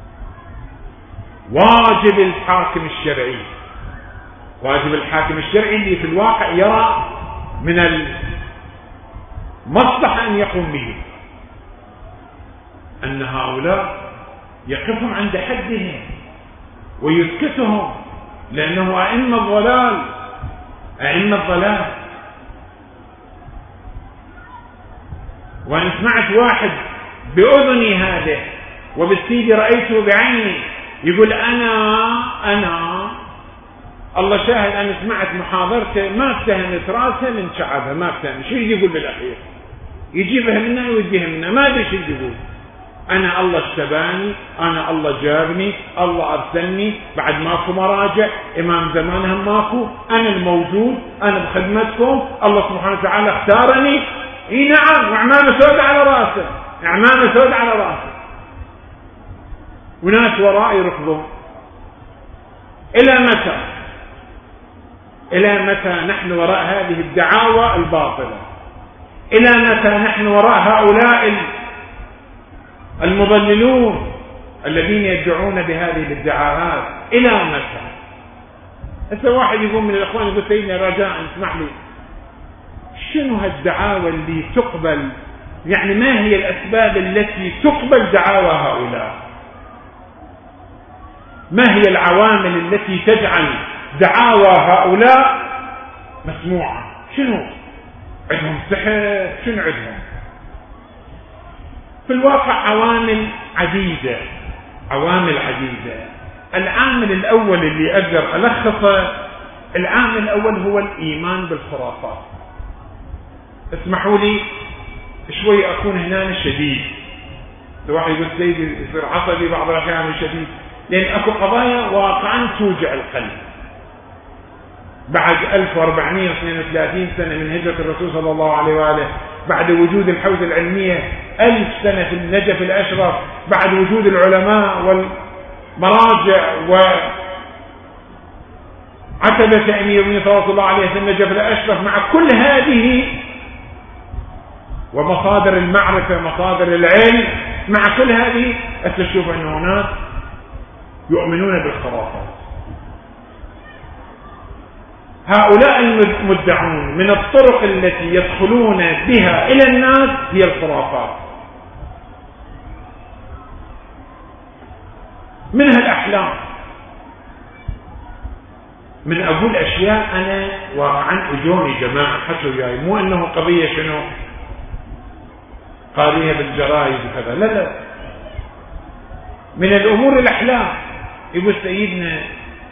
واجب الحاكم الشرعي، واجب الحاكم الشرعي اللي في الواقع يرى من المصلحة أن يقوم به أن هؤلاء يقفهم عند حدهم ويسكتهم، لأنه أئمة الضلال، أئمة الضلال. وأنا سمعت واحد بأذني هذا وبالسيدي رأيته بعيني يقول أنا أنا الله شاهد أنا سمعت محاضرته ما اتهمت راسها من شعبها، ما اتهم. شو يقول بالأخير؟ يجيبها منا ويديها منا، ما أدري شو يقول. أنا الله اشتباني، أنا الله جابني، الله أرسلني، بعد ماكو مراجع، إمام زمانهم ماكو، أنا الموجود، أنا بخدمتكم، الله سبحانه وتعالى اختارني. إي نعم، وعمامة سود على راسه، عمامة سود على راسه، وناس وراء يرفضون. إلى متى؟ إلى متى نحن وراء هذه الدعاوى الباطلة؟ إلى متى نحن وراء هؤلاء المضللون الذين يدعون بهذه الادعاءات؟ إلى متى؟ هسه واحد يقول من الأخوان يقول سيدنا رجاء اسمح لي، شنو هالدعاوى اللي تقبل؟ يعني ما هي الأسباب التي تقبل دعاوى هؤلاء؟ ما هي العوامل التي تجعل دعاوى هؤلاء مسموعة؟ شنو عندهم؟ سحر؟ شنو عندهم؟ في الواقع عوامل عديدة، عوامل عديدة. العامل الأول اللي أقدر ألخصه، العامل الأول هو الإيمان بالخرافات. اسمحوا لي شوي أكون هنا شديد، الواحد يقول سيدي يصير عصبي بعض الأحيان شديد، لأن أكو قضايا واقعا توجع القلب. بعد ألف وأربعمائة واثنين وثلاثين سنة من هجرة الرسول صلى الله عليه وآله، بعد وجود الحوزة العلمية ألف سنة في النجف الأشرف، بعد وجود العلماء والمراجع وعتبة أمير المؤمنين صلى الله عليه وسلم النجف الأشرف، مع كل هذه ومصادر المعرفة مصادر العلم، مع كل هذه أتشوف أن هناك يؤمنون بالخرافات. هؤلاء المدعون من الطرق التي يدخلون بها إلى الناس هي الخرافات، منها الأحلام. من أقول أشياء أنا واقعا أجوني جماعة حسوا جاي، مو أنه قضية شنو قاريها بالجرائد وكذا، لا لا، من الأمور الأحلام. يقول سيدنا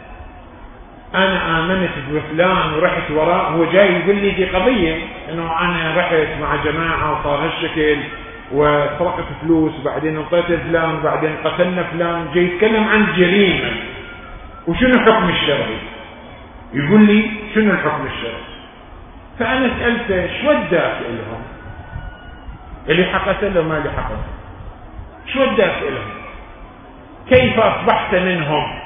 أنا آمنت بفلان ورحت وراء، هو جاي يقول لي دي قضية أنه أنا رحت مع جماعة وصار هالشكل وسرقت فلوس، بعدين انطيت فلان، بعدين قتلنا فلان، جاي يتكلم عن جريمة وشنو الحكم الشرعي. يقول لي شنو الحكم الشرعي؟ فأنا سألته شو وداك لهم؟ اللي حقت له ما اللي حقت، شو وداك لهم؟ كيف أصبحت منهم؟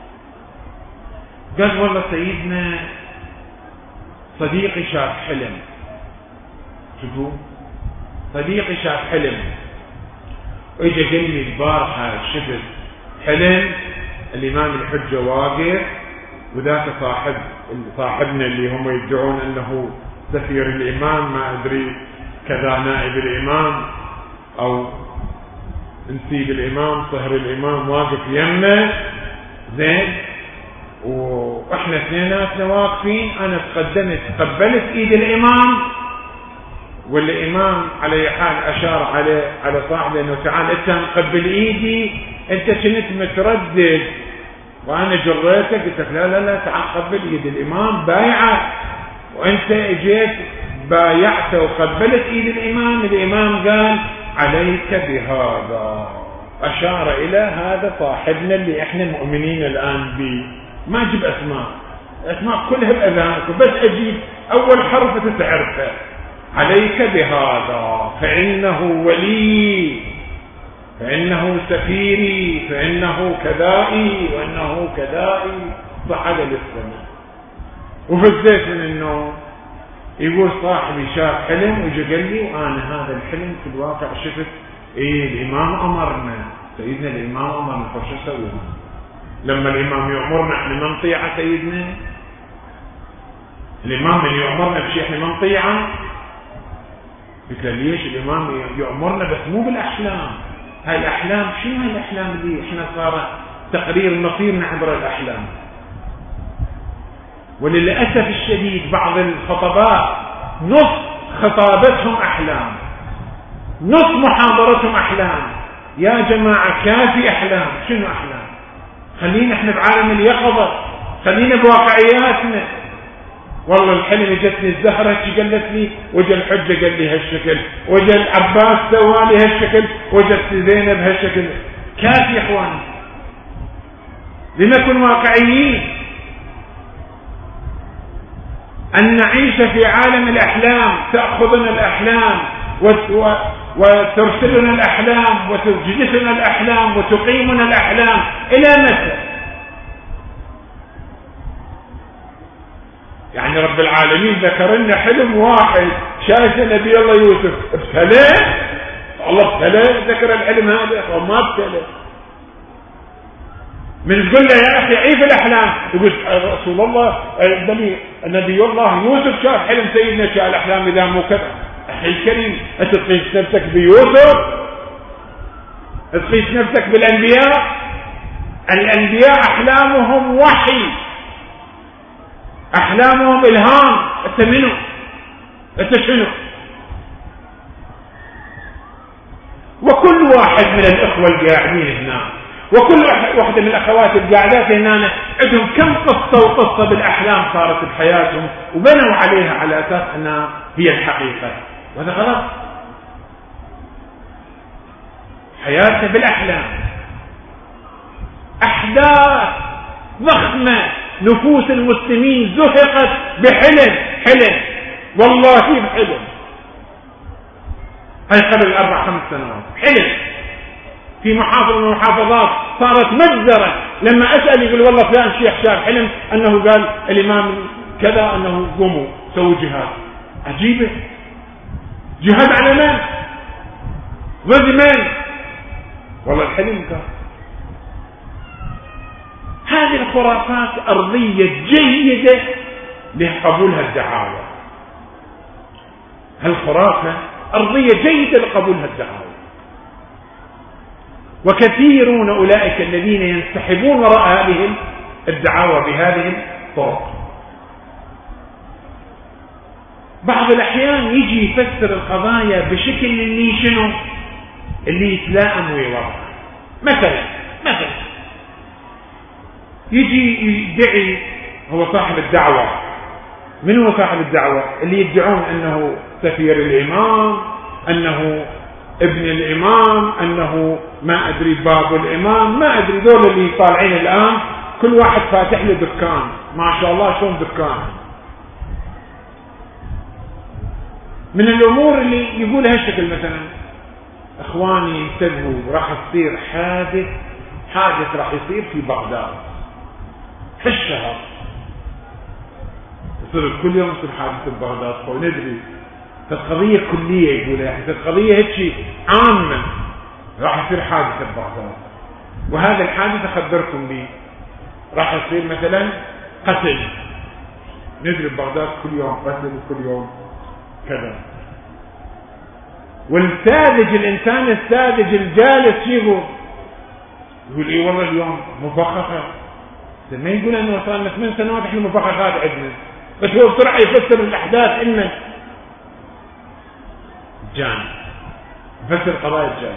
قال والله سيدنا صديقي شاف حلم. شوفوا، صديقي شاف حلم، واجا قال لي البارحة شفت حلم الإمام الحجة واقف، وذاك صاحب صاحبنا اللي هم يدعون أنه سفير الإمام، ما أدري كذا نائب الإمام أو نسيب الإمام صهر الإمام، واقف يمه زين، واحنا اثنيناتنا واقفين، انا تقدمت قبلت ايد الامام، والامام على حال اشار على على صاحبه انه تعال انت مقبل ايدي، انت كنت متردد، وانا جريتك قلت لك لا لا لا تعال قبل ايد الامام بايعه، وانت اجيت بايعته وقبلت ايد الامام، الامام قال عليك بهذا، اشار الى هذا صاحبنا اللي احنا مؤمنين الان به، ما جب اسماء، أسماء كلها بأذانكم، بس أجيب أول حرف تتعرفه. عليك بهذا فإنه ولي، فإنه سفيري، فإنه كذائي، وإنه كذائي. صعد للسماء وفزيت من النوم. يقول صاحبي شاف حلم وجا قال لي وأنا هذا الحلم في الواقع شفت إيه الإمام أمرنا، سيدنا الإمام أمرنا، فشو سوينا لما الإمام يأمرنا احنا ما نطيعه؟ سيدنا الإمام من يأمرنا بشيء احنا ما نطيعه؟ قلت له ليش؟ الإمام يأمرنا بس مو بالأحلام. هاي الأحلام شنو هاي الأحلام دي؟ احنا صار تقرير مصيرنا عبر الأحلام. وللأسف الشديد بعض الخطباء نص خطابتهم أحلام، نص محاضرتهم أحلام. يا جماعة كافي أحلام. شنو أحلام؟ خلينا احنا بعالم اليقظة، خلينا بواقعياتنا. والله الحلم جتني الزهرة قالت لي، وجا الحجة قال لي هالشكل، وجا العباس سوى لي هالشكل، وجا زينب هالشكل. كافي يا اخواني، لنكن واقعيين. أن نعيش في عالم الأحلام، تأخذنا الأحلام وترسلنا الأحلام وتجلسنا الأحلام وتقيمنا الأحلام. إلى متى؟ يعني رب العالمين ذكر لنا حلم واحد شاف نبي الله يوسف، ابتلى الله، ابتلى ذكر الحلم هذا وما ابتلى. من تقول له يا أخي عيب الأحلام، يقول رسول الله النبي الله يوسف شاف حلم سيدنا، شاف الأحلام إذا مو كذا. أخي الكريم أتقيس نفسك بيوسف؟ أتقيس نفسك بالأنبياء؟ الأنبياء أحلامهم وحي، أحلامهم إلهام. أنت منو؟ أنت شنو؟ وكل واحد من الإخوة القاعدين هنا وكل واحدة من الأخوات القاعدات هنا عندهم كم قصة وقصة بالأحلام صارت بحياتهم وبنوا عليها على أساس أنها هي الحقيقة، وهذا غلط. حياتنا بالأحلام، أحداث ضخمة نفوس المسلمين زهقت بحلم، حلم والله بحلم. هاي قبل أربع خمس سنوات حلم في محافظة من المحافظات صارت مجزرة. لما أسأل يقول والله فلان شيخ شاف حلم أنه قال الإمام كذا أنه قوموا سووا جهاد. عجيبة، جهاد على من؟ ضد من؟ والله الحلم كان. هذه الخرافات أرضية جيدة لقبولها الدعاوى. هالخرافة أرضية جيدة لقبولها الدعاوى. وكثيرون أولئك الذين ينسحبون وراء هذه الدعاوى بهذه الطرق. بعض الأحيان يجي يفسر القضايا بشكل اللي شنو اللي يتلائم ويوضح. مثلا مثلا يجي يدعي، هو صاحب الدعوة. من هو صاحب الدعوة؟ اللي يدعون أنه سفير الإمام، أنه ابن الإمام، أنه ما أدري باب الإمام، ما أدري. دول اللي طالعين الآن كل واحد فاتح له دكان، ما شاء الله شلون دكان. من الأمور اللي يقولها هالشكل مثلا، إخواني انتبهوا راح يصير حادث، حادث راح يصير في بغداد هالشهر، يصير كل يوم يصير حادث في بغداد. وندري القضية كلية، يقولها يعني القضية هيك عامة، راح يصير حادث في بغداد. وهذا الحادث أخبركم به راح يصير مثلا قتل. ندري ببغداد كل يوم قتل وكل يوم كذا. والساذج، الإنسان الساذج الجالس يقول يقول إيه والله اليوم مفخخة. ما يقول أنه صار لنا ثمان سنوات إحنا مفخخات عندنا، بس هو بسرعة يفسر الأحداث إنه جاني، يفسر قضايا الجاني.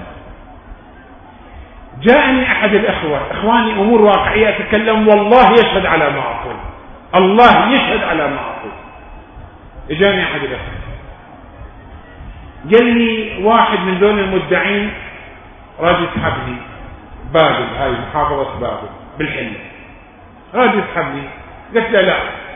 جاءني أحد الأخوة، إخواني أمور واقعية أتكلم والله يشهد على ما أقول، الله يشهد على ما أقول. جاءني أحد الأخوة قال لي واحد من دون المدعين راجل يسحب لي بابل، هاي محافظة بابل بالحلة، راجل يسحب لي. قلت له لا،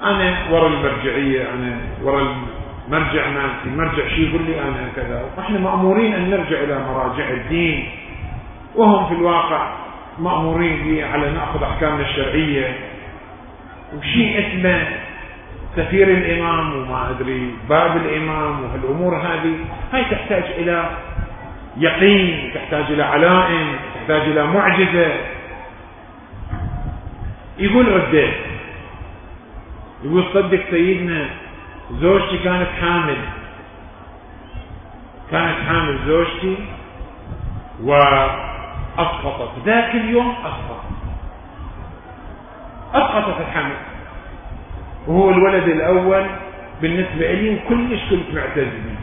أنا ورا المرجعية، أنا ورا المرجع مالتي، المرجع شي يقول لي أنا كذا. وإحنا مأمورين أن نرجع إلى مراجع الدين، وهم في الواقع مأمورين بي على نأخذ أحكامنا الشرعية. وشيء اسمه سفير الإمام وما أدري باب الإمام، وهالأمور هذه هاي تحتاج إلى يقين، تحتاج إلى علائم، تحتاج إلى معجزة. يقول عدة، يقول صدق سيدنا زوجتي كانت حامل، كانت حامل زوجتي وأسقطت ذاك اليوم، أسقطت أسقطت الحمل، وهو الولد الأول بالنسبة لي وكلش كنت معتز به.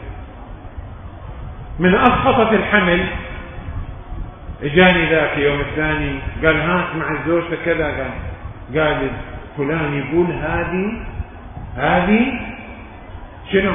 من أسقطت الحمل اجاني ذاك يوم الثاني قال هات مع الزوجة كذا، قال قال فلان يقول هذه هذه شنو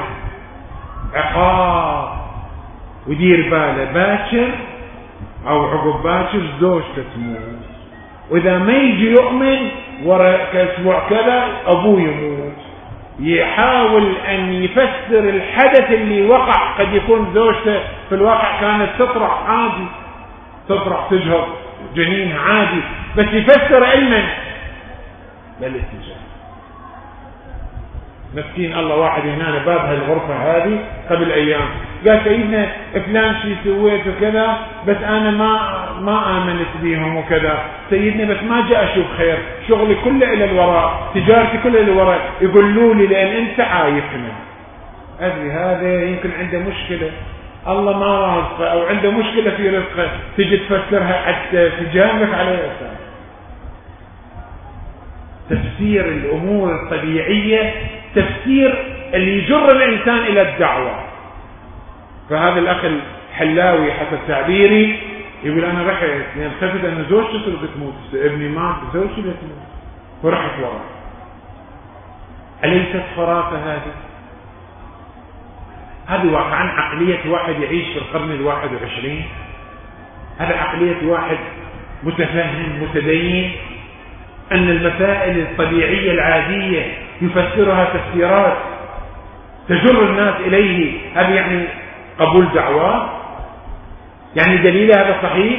عقاب، ودير باله باكر او عقب باكر زوجته تموت، واذا ما يجي يؤمن ورا كاسبوع كذا ابوه يموت. يحاول ان يفسر الحدث اللي وقع، قد يكون زوجته في الواقع كانت تطرح عادي، تطرح تجهض جنين عادي، بس يفسر علما بالاتجاه. مسكين الله، واحد هنا باب هالغرفة هذه قبل ايام قال سيدنا فلان شي سويت وكذا، بس انا ما ما امنت بيهم وكذا سيدنا، بس ما جاء اشوف خير، شغلي كله الى الوراء، تجارتي كلها الى الوراء، يقولوا لي لان انت عايفنا. ادري هذا يمكن عنده مشكلة، الله ما رازقه او عنده مشكلة في رزقه، تجي تفسرها حتى تجاملك على اساس. تفسير الامور الطبيعية تفسير اللي يجر الانسان الى الدعوة. فهذا الاخ الحلاوي حسب تعبيري يقول انا رحت يعني خفت ان زوجتي تموت، ابني مات، زوجتي تموت، فرحت وراه. أليست خرافة هذه؟ هذه واقعا عقلية واحد يعيش في القرن الواحد وعشرين، هذا عقلية واحد متفهم متدين، أن المسائل الطبيعية العادية يفسرها تفسيرات تجر الناس إليه. هذا يعني قبول دعوة؟ يعني دليل هذا صحيح؟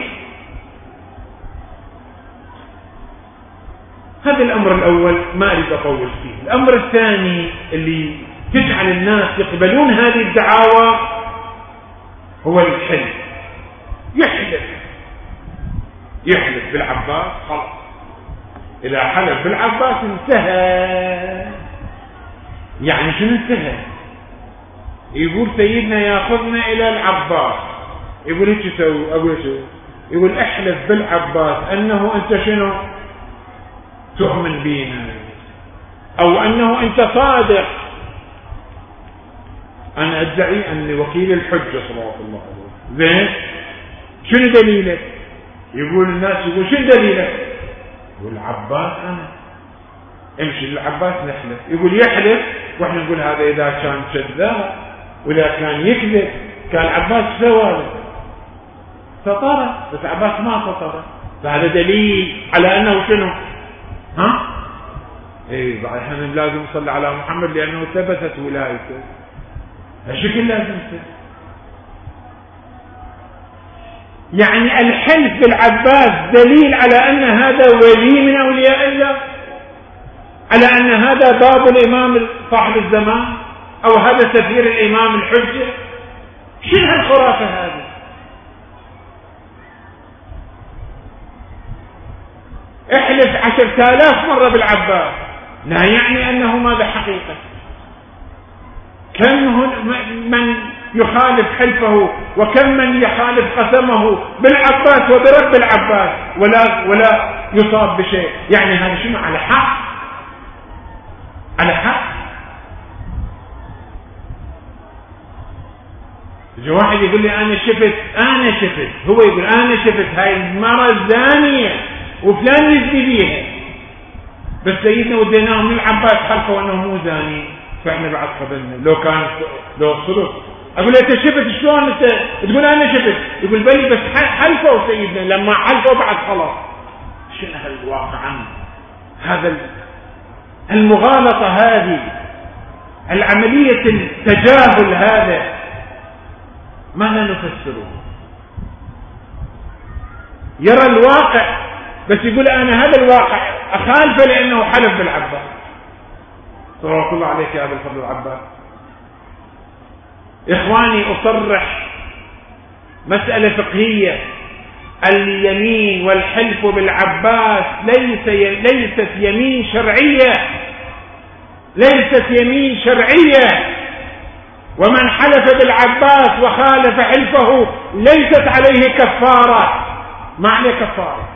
هذا الأمر الأول ما أريد أطول فيه. الأمر الثاني اللي تجعل الناس يقبلون هذه الدعاوى هو الحلف. يحلف يحلف بالعباس، خلاص إذا حلف بالعباس انتهى. يعني شنو انتهى؟ يقول سيدنا ياخذنا إلى العباس، يقول ايش تسوي؟ أقول شو؟ يقول احلف بالعباس أنه أنت شنو؟ تؤمن بينا، أو أنه أنت صادق. أنا أدعي أني وكيل الحجة صلوات الله عليه. زين، شنو دليلك؟ يقول الناس يقول شنو دليلك؟ يقول العباس أنا. امشي للعباس نحلف. يقول يحلف، واحنا نقول هذا إذا كان كذاب وإذا كان يكذب. كان العباس سوى سطره، بس العباس ما سطره، فهذا دليل على أنه شنو؟ ها؟ ايه بعد احنا لازم نصلي على محمد لأنه ثبتت ولايته. هالشكل لازم تصير. يعني الحلف بالعباس دليل على أن هذا ولي من أولياء الله، على أن هذا باب الإمام صاحب الزمان، أو هذا سفير الإمام الحجة. شنو هالخرافة هذه؟ احلف عشرة آلاف مرة بالعباس، لا يعني أنه ماذا حقيقة. كم من يخالف حلفه، وكم من يخالف قسمه بالعباس وبرب العباس ولا ولا يصاب بشيء. يعني هذا شنو؟ على حق، على حق. يجي واحد يقول لي أنا شفت أنا شفت هو يقول أنا شفت هاي المرة الزانية وفلان يزني بيها، بس سيدنا وديناه من العباس حلفوا أنه مو زاني، فإحنا بعد قبلنا. لو كان لو صدق أقول له أنت شفت شلون أنت تقول أنا شفت؟ يقول بلي بس حلفوا سيدنا، لما حلفوا بعد خلاص. شنو هالواقع عنه؟ هذا المغالطة هذه، العملية التجاهل هذا، ماذا نفسره؟ يرى الواقع بس يقول أنا هذا الواقع أخالفه لأنه حلف بالعباس. صلوات الله عليك يا أبا الفضل العباس. إخواني، أصرح مسألة فقهية: اليمين والحلف بالعباس ليس ليست يمين شرعية، ليست يمين شرعية. ومن حلف بالعباس وخالف حلفه ليست عليه كفارة. ما عليه كفارة.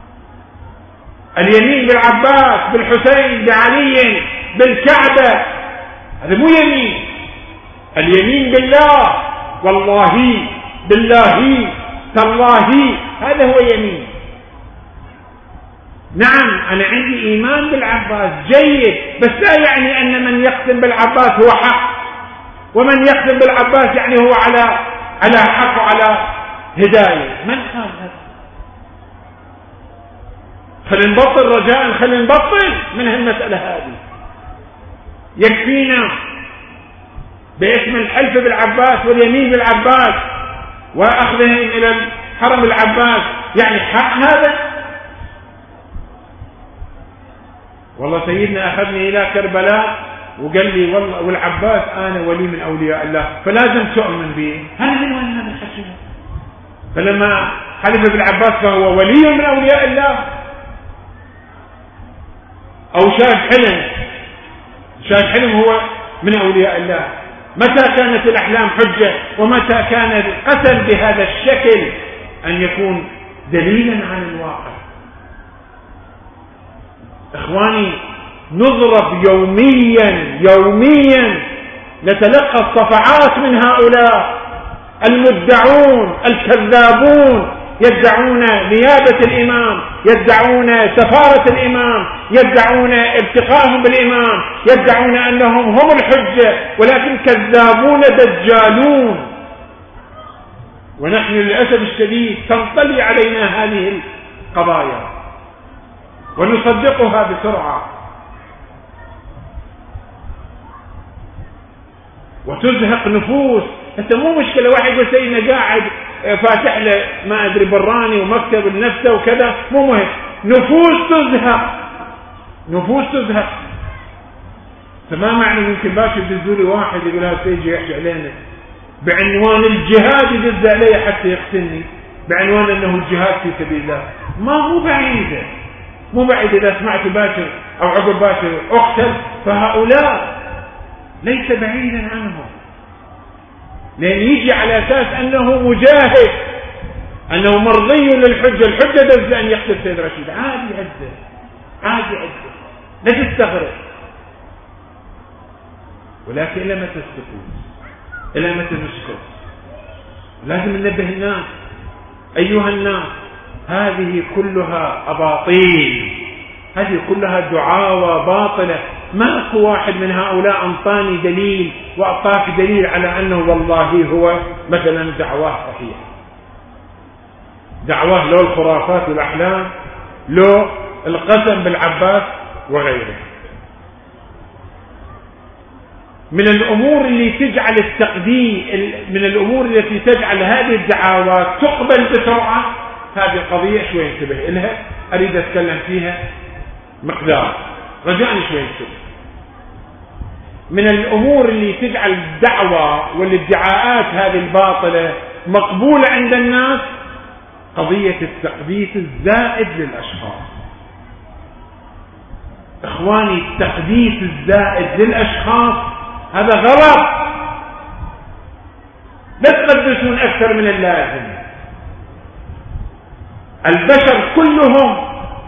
اليمين بالعباس، بالحسين، بعلي، بالكعبة، هذا مو يمين. اليمين بالله، والله، بالله، تالله، هذا هو يمين. نعم أنا عندي إيمان بالعباس جيد، بس لا يعني أن من يقسم بالعباس هو حق، ومن يقسم بالعباس يعني هو على على حق وعلى هداية. من قال هذا؟ خلينا نبطل رجاء، خلينا نبطل من هالمسألة هذه. يكفينا باسم الحلف بالعباس واليمين بالعباس وأخذهم إلى حرم العباس يعني حق هذا. والله سيدنا أخذني إلى كربلاء وقال لي والله والعباس أنا ولي من أولياء الله فلازم تؤمن به. هل من وين هذا الحكي؟ فلما حلف بالعباس فهو ولي من أولياء الله، أو شاف حلم، شاف حلم هو من أولياء الله. متى كانت الأحلام حجة؟ ومتى كان القتل بهذا الشكل أن يكون دليلا عن الواقع؟ إخواني، نضرب يوميا يوميا نتلقى الصفعات من هؤلاء المدعون الكذابون، يدعون نيابة الإمام، يدعون سفارة الإمام، يدعون التقاءهم بالإمام، يدعون أنهم هم الحجة، ولكن كذابون دجالون. ونحن للأسف الشديد تنطلي علينا هذه القضايا ونصدقها بسرعة وتزهق نفوس. انت مو مشكلة واحد يقول سيدنا قاعد فاتح له ما ادري براني ومكتب لنفسه وكذا، مو مهم. نفوس تزهق، نفوس تزهق. فما معنى ممكن باكر يدزولي واحد يقول هذا سيجي يحكي علينا بعنوان الجهاد، يدز علي حتى يقتلني بعنوان انه الجهاد في سبيل الله. ما مو بعيدة، مو بعيد اذا سمعت باكر او عقب باكر اقتل، فهؤلاء ليس بعيدا عنهم، لأن يجي على أساس أنه مجاهد، أنه مرضي للحجة. الحجة دز أن يقتل سيد رشيد، عادي عزة، عادي عزة، لا تستغرب. ولكن إلى متى السكوت؟ إلى متى نسكت؟ لازم ننبه الناس. أيها الناس، هذه كلها أباطيل، هذه كلها دعاوى باطلة. ماكو واحد من هؤلاء أنطاني دليل وأعطاك دليل على أنه والله هو مثلا دعواه صحيحة. دعواه لو الخرافات والأحلام، لو القسم بالعباس وغيره. من الأمور اللي تجعل التقديم، من الأمور التي تجعل هذه الدعاوات تقبل بسرعة، هذه القضية شوي انتبه لها، أريد أتكلم فيها مقدار، رجعني شوي انتبه. من الأمور اللي تجعل الدعوة والادعاءات هذه الباطلة مقبولة عند الناس قضية التقديس الزائد للأشخاص. إخواني، التقديس الزائد للأشخاص هذا غلط. لا تقدسون أكثر من اللازم. البشر كلهم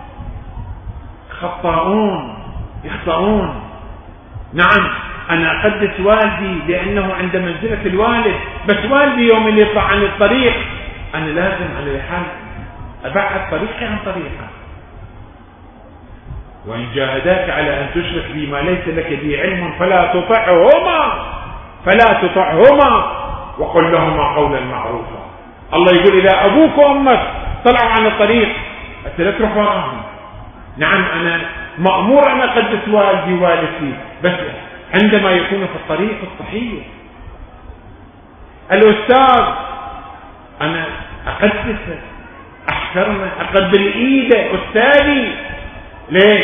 خطاؤون، يخطئون. نعم أنا أقدس والدي لأنه عند منزلة الوالد، بس والدي يوم اللي يطلع عن الطريق أنا لازم على حال أبعد طريقي عن طريقه. وإن جاهداك على أن تشرك بي ما ليس لك به علم فلا تطعهما فلا تطعهما وقل لهما قولا معروفا. الله يقول إذا أبوك وأمك طلعوا عن الطريق أنت لا تروح وراهم. نعم أنا مأمور أن أقدس والدي والدتي، بس عندما يكون في الطريق الصحيح. الأستاذ أنا أقدسه، أحترمه، أقبل إيده أستاذي. ليش؟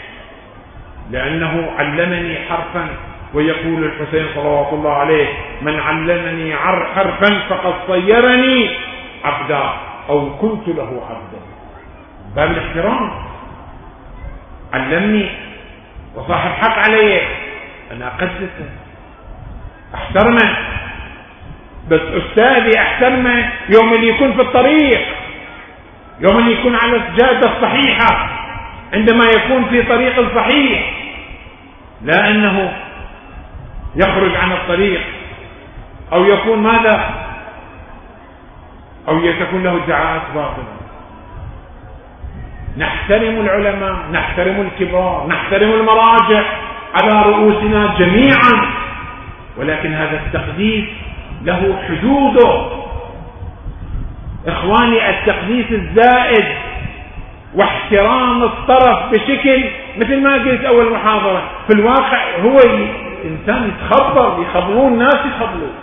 لأنه علمني حرفا، ويقول الحسين صلوات الله عليه: من علمني حرفا فقد صيرني عبدا أو كنت له عبدا. باب الاحترام، علمني وصاحب حق علي، أنا أقدسه أحترمه، بس أستاذي أحترمه يوم اللي يكون في الطريق، يوم اللي يكون على السجادة الصحيحة، عندما يكون في طريق صحيح، لا أنه يخرج عن الطريق أو يكون ماذا أو يكون له ادعاءات باطلة. نحترم العلماء، نحترم الكبار، نحترم المراجع على رؤوسنا جميعا، ولكن هذا التقديس له حدوده. إخواني، التقديس الزائد واحترام الطرف بشكل مثل ما قلت أول محاضرة، في الواقع هو إنسان يتخبر، يخبرون الناس، يخبرون.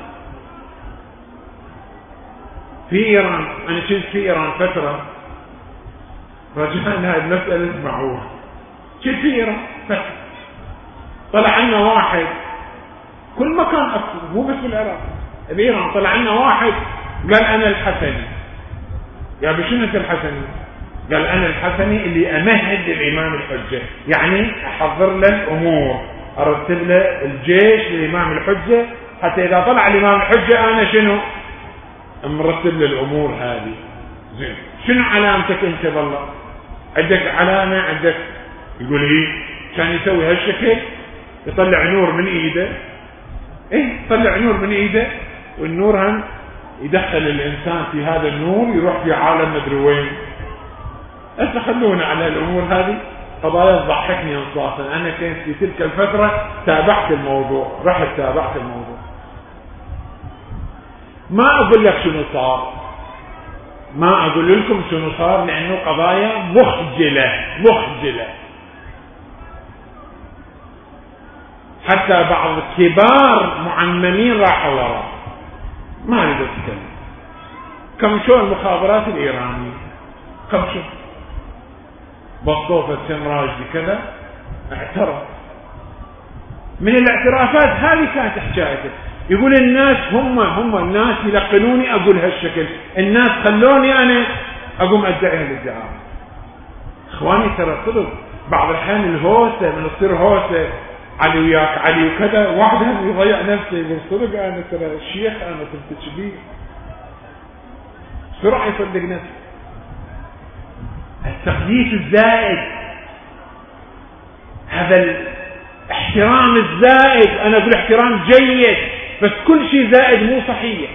في إيران، أنا كنت في إيران فترة، رجعنا هاي المسألة اسمعوها. كنت في إيران فترة، طلع عنا واحد، كل مكان أصلا مو بس في العراق، بإيران طلع عنا واحد قال أنا الحسني. يا بشنو الحسني؟ قال أنا الحسني اللي أمهد للإمام الحجة، يعني أحضر له الأمور، أرتب له الجيش للإمام الحجة، حتى إذا طلع الإمام الحجة أنا شنو مرتب له الأمور هذه. زين، شنو علامتك أنت بالله؟ عندك علامة؟ عندك؟ يقول إيه. كان يسوي هالشكل، يطلع نور من إيده، إيه يطلع نور من إيده، والنور هم يدخل الإنسان في هذا النور، يروح في عالم مدري وين. أنت خلونا على الأمور هذه، قضايا تضحكني انصافا. أنا كنت في تلك الفترة تابعت الموضوع، رحت تابعت الموضوع. ما أقول لك شنو صار، ما أقول لكم شنو صار، لأنه قضايا مخجلة مخجلة. حتى بعض كبار معممين راحوا وراء، ما أريد أتكلم. كم شو المخابرات الإيرانية، كم شو بطوفة سمراج كذا اعترف. من الاعترافات هذه كانت حكايته، يقول الناس هم هم الناس يلقنوني أقول هالشكل، الناس خلوني أنا أقوم أدعي هالادعاء. إخواني ترى صدق بعض الأحيان الهوسة من تصير هوسة، علي وياك علي وكذا، واحد هم يضيع نفسه يقول صدق أنا ترى الشيخ أنا كنت شبيه، بسرعة يصدق نفسه. التقديس الزائد، هذا الاحترام الزائد، أنا أقول احترام جيد، بس كل شيء زائد مو صحيح.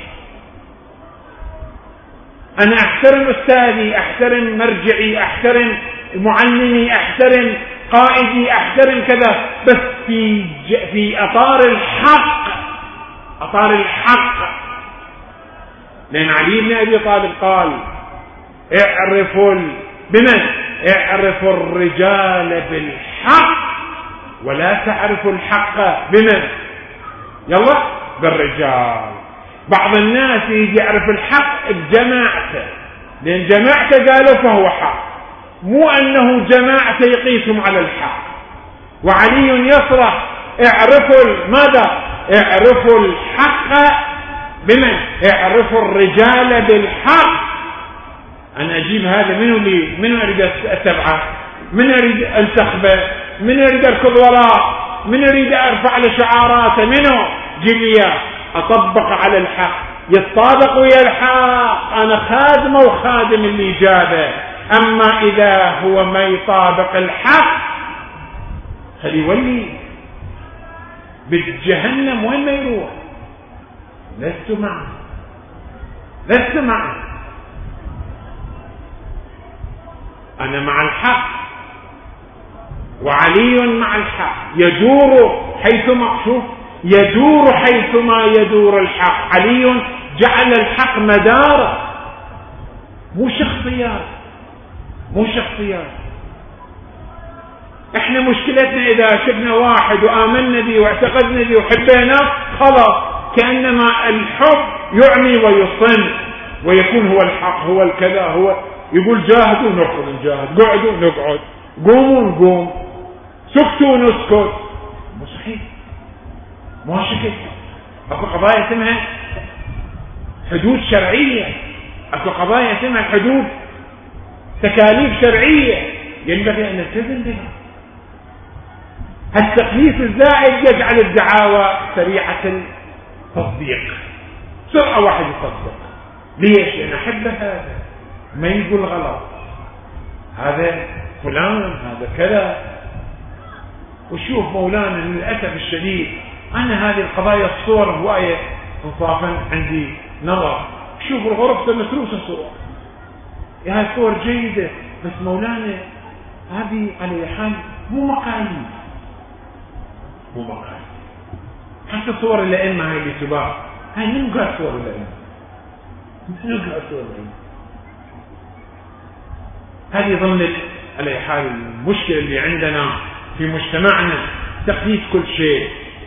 أنا أحترم أستاذي، أحترم مرجعي، أحترم معلمي، أحترم قائدي، أحترم كذا، بس في في أطار الحق، أطار الحق. لأن علي بن أبي طالب قال: اعرفوا بمن؟ اعرفوا الرجال بالحق ولا تعرفوا الحق بمن؟ يلا بالرجال. بعض الناس يجي يعرف الحق بجماعته، لأن جماعته قالوا فهو حق، مو أنه جماعته يقيسهم على الحق. وعلي يصرخ: اعرفوا ماذا؟ اعرفوا الحق بمن؟ اعرفوا الرجال بالحق. أنا أجيب هذا منو لي؟ منو أريد أتبعه؟ من أريد أنتخبه؟ من أريد أركض وراء؟ من أريد أرفع له شعاراته؟ منو؟ جيب لي أطبق على الحق، يتطابق ويا الحق، أنا خادمه وخادم اللي جابه. أما إذا هو ما يطابق الحق خلي يولي بالجهنم، وين ما يروح لست معه، لست معه. أنا مع الحق، وعلي مع الحق، يدور حيثما شوف يدور حيثما يدور الحق. علي جعل الحق مداره، مو شخصيات، مو شخصيات. احنا مشكلتنا اذا شفنا واحد وآمنا به واعتقدنا به وحبيناه خلاص، كأنما الحب يعمي ويصم ويكون هو الحق، هو الكذا، هو يقول جاهدوا نخرج نجاهد، قعدوا نقعد، قوموا نقوم، سكتوا نسكت. مو صحيح، مو شكل. اكو قضايا اسمها حدود شرعية، اكو قضايا اسمها حدود تكاليف شرعية ينبغي ان نلتزم بها. التقليص الزائد يجعل الدعاوى سريعة التصديق، سرعة واحد يصدق. ليش؟ لأن أحب هذا، ما يقول غلط، هذا فلان، هذا كذا. وشوف مولانا للأسف الشديد أنا هذه القضايا الصور هواية انصافا عندي نظر. شوف الغرفة متروسة صور، هاي صور جيدة، بس مولانا هذه على حال مو مقاييس، مو مقاييس. حتى صور الأئمة هاي اللي تباع، هاي من قال صور الأئمة؟ من قال صور الأئمة؟ هذه ضمن على حال المشكلة اللي عندنا في مجتمعنا، تقييد كل شيء.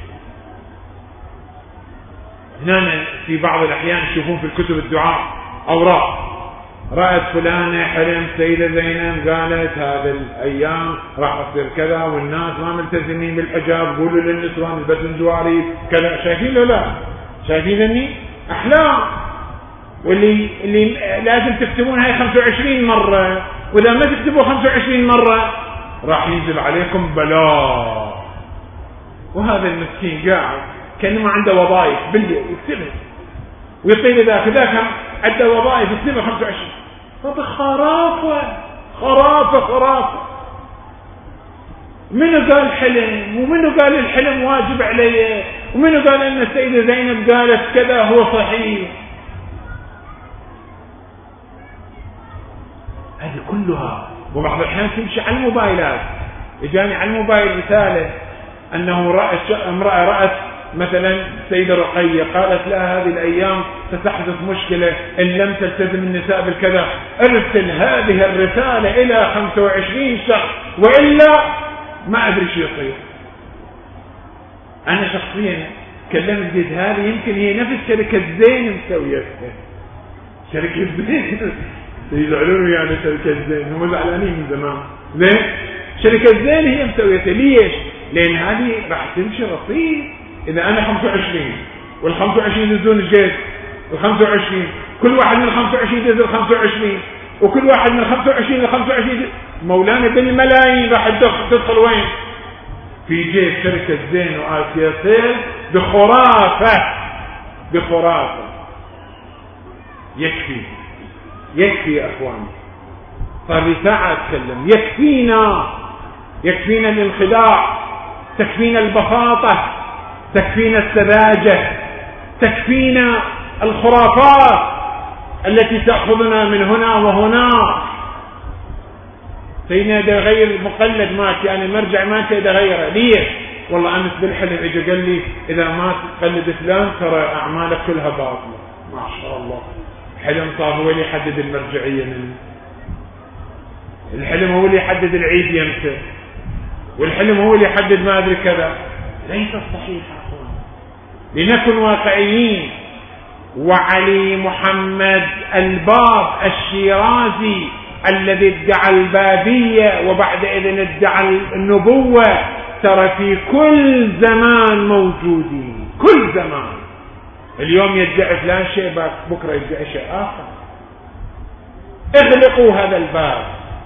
هنا في بعض الأحيان تشوفون في الكتب الدعاء أوراق، رأت فلانة حلم سيدة زينب قالت هذا الأيام راح تصير كذا، والناس ما ملتزمين بالحجاب، قولوا للنسوان البسن جواري كذا. شايفين له؟ لا شايفين اني أحلام، واللي اللي لازم تكتبون هاي خمسة وعشرين مرة، وإذا ما تكتبوا خمسة وعشرين مرة راح ينزل عليكم بلاء. وهذا المسكين قاعد كأنه ما عنده وظائف بالليل يكتبها، ويطيل ذاك ذاك عنده وظائف يكتبها خمسة وعشرين. هذا خرافة خرافة خرافة. منو قال حلم؟ ومنو قال الحلم واجب عليه؟ ومنو قال أن السيدة زينب قالت كذا هو صحيح؟ هذه كلها. وبعض الأحيان تمشي على الموبايلات، إجاني على الموبايل رسالة أنه رأت امرأة رأت مثلا سيدة رقية قالت لها هذه الأيام ستحدث مشكلة إن لم تلتزم النساء بالكذا، ارسل هذه الرسالة إلى خمسة وعشرين شخص وإلا ما أدري شو يصير. أنا شخصيا كلمت جد هذه، يمكن هي نفس شركة زين مسويتها، شركة زين يزعلون يعني شركة زين، هم زعلانين من زمان. ليه؟ شركة زين هي مسويتها. ليش؟ لأن هذه راح تمشي رصيد. إذا أنا خمسة وعشرين والخمسة وعشرين ينزلون الجيش، الخمسة وعشرين كل واحد من الخمسة وعشرين ينزل خمسة وعشرين، وكل واحد من الخمسة وعشرين للخمسة وعشرين مولانا بالملايين راح تدخل وين؟ في جيب شركة زين وآسيا سيل بخرافة بخرافة. يكفي يكفي يا أخواني، صار لي ساعة أتكلم. يكفينا يكفينا الانخداع، تكفينا البساطة، تكفينا السذاجة، تكفينا الخرافات التي تأخذنا من هنا وهنا. سيدنا دا غير مقلد ماشي، يعني مرجع ماشي دا غيره. ليه؟ والله أمس بالحلم إجا قال لي إذا ما تقلد فلان ترى أعمالك كلها باطلة. ما شاء الله. الحلم صار هو اللي يحدد المرجعية منه، الحلم هو اللي يحدد العيد يمتى، والحلم هو اللي يحدد ما أدري كذا. ليس الصحيح أخوان، لنكن واقعيين. وعلي محمد الباب الشيرازي الذي ادعى البابية وبعد إذن ادعى النبوة، ترى في كل زمان موجودين، كل زمان. اليوم يدعي فلان شيء، بكرة يدعي شيء آخر. اغلقوا هذا الباب.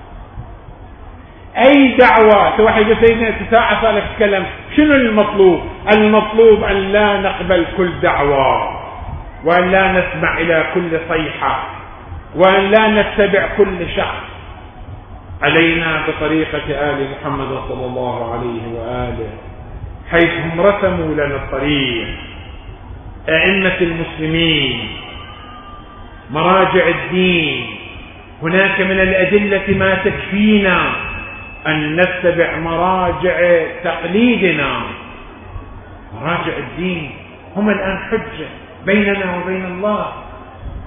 أي دعوة سواء يقول سيدنا تساعة صالح تتكلم، شنو المطلوب؟ المطلوب أن لا نقبل كل دعوة، وأن لا نسمع إلى كل صيحة، وأن لا نتبع كل شخص. علينا بطريقة آل محمد صلى الله عليه وآله، حيث هم رسموا لنا الطريق. أئمة المسلمين، مراجع الدين، هناك من الأدلة ما تكفينا أن نتبع مراجع تقليدنا. مراجع الدين هم الآن حجة بيننا وبين الله.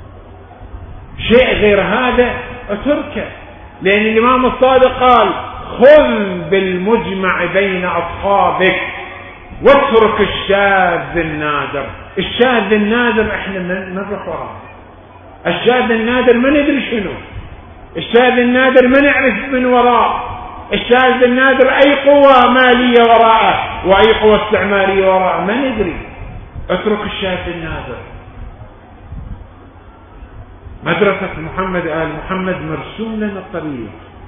شيء غير هذا اتركه، لأن الإمام الصادق قال خذ بالمجمع بين أصحابك واترك الشاذ النادر. الشاذ النادر احنا ما نروح وراه. الشاذ النادر ما ندري شنو. الشاذ النادر ما نعرف من وراء. الشاذ النادر اي قوة مالية وراءه واي قوة استعمارية وراءه ما ندري. اترك الشاذ النادر. مدرسة محمد آل محمد مرسوم لنا الطريق.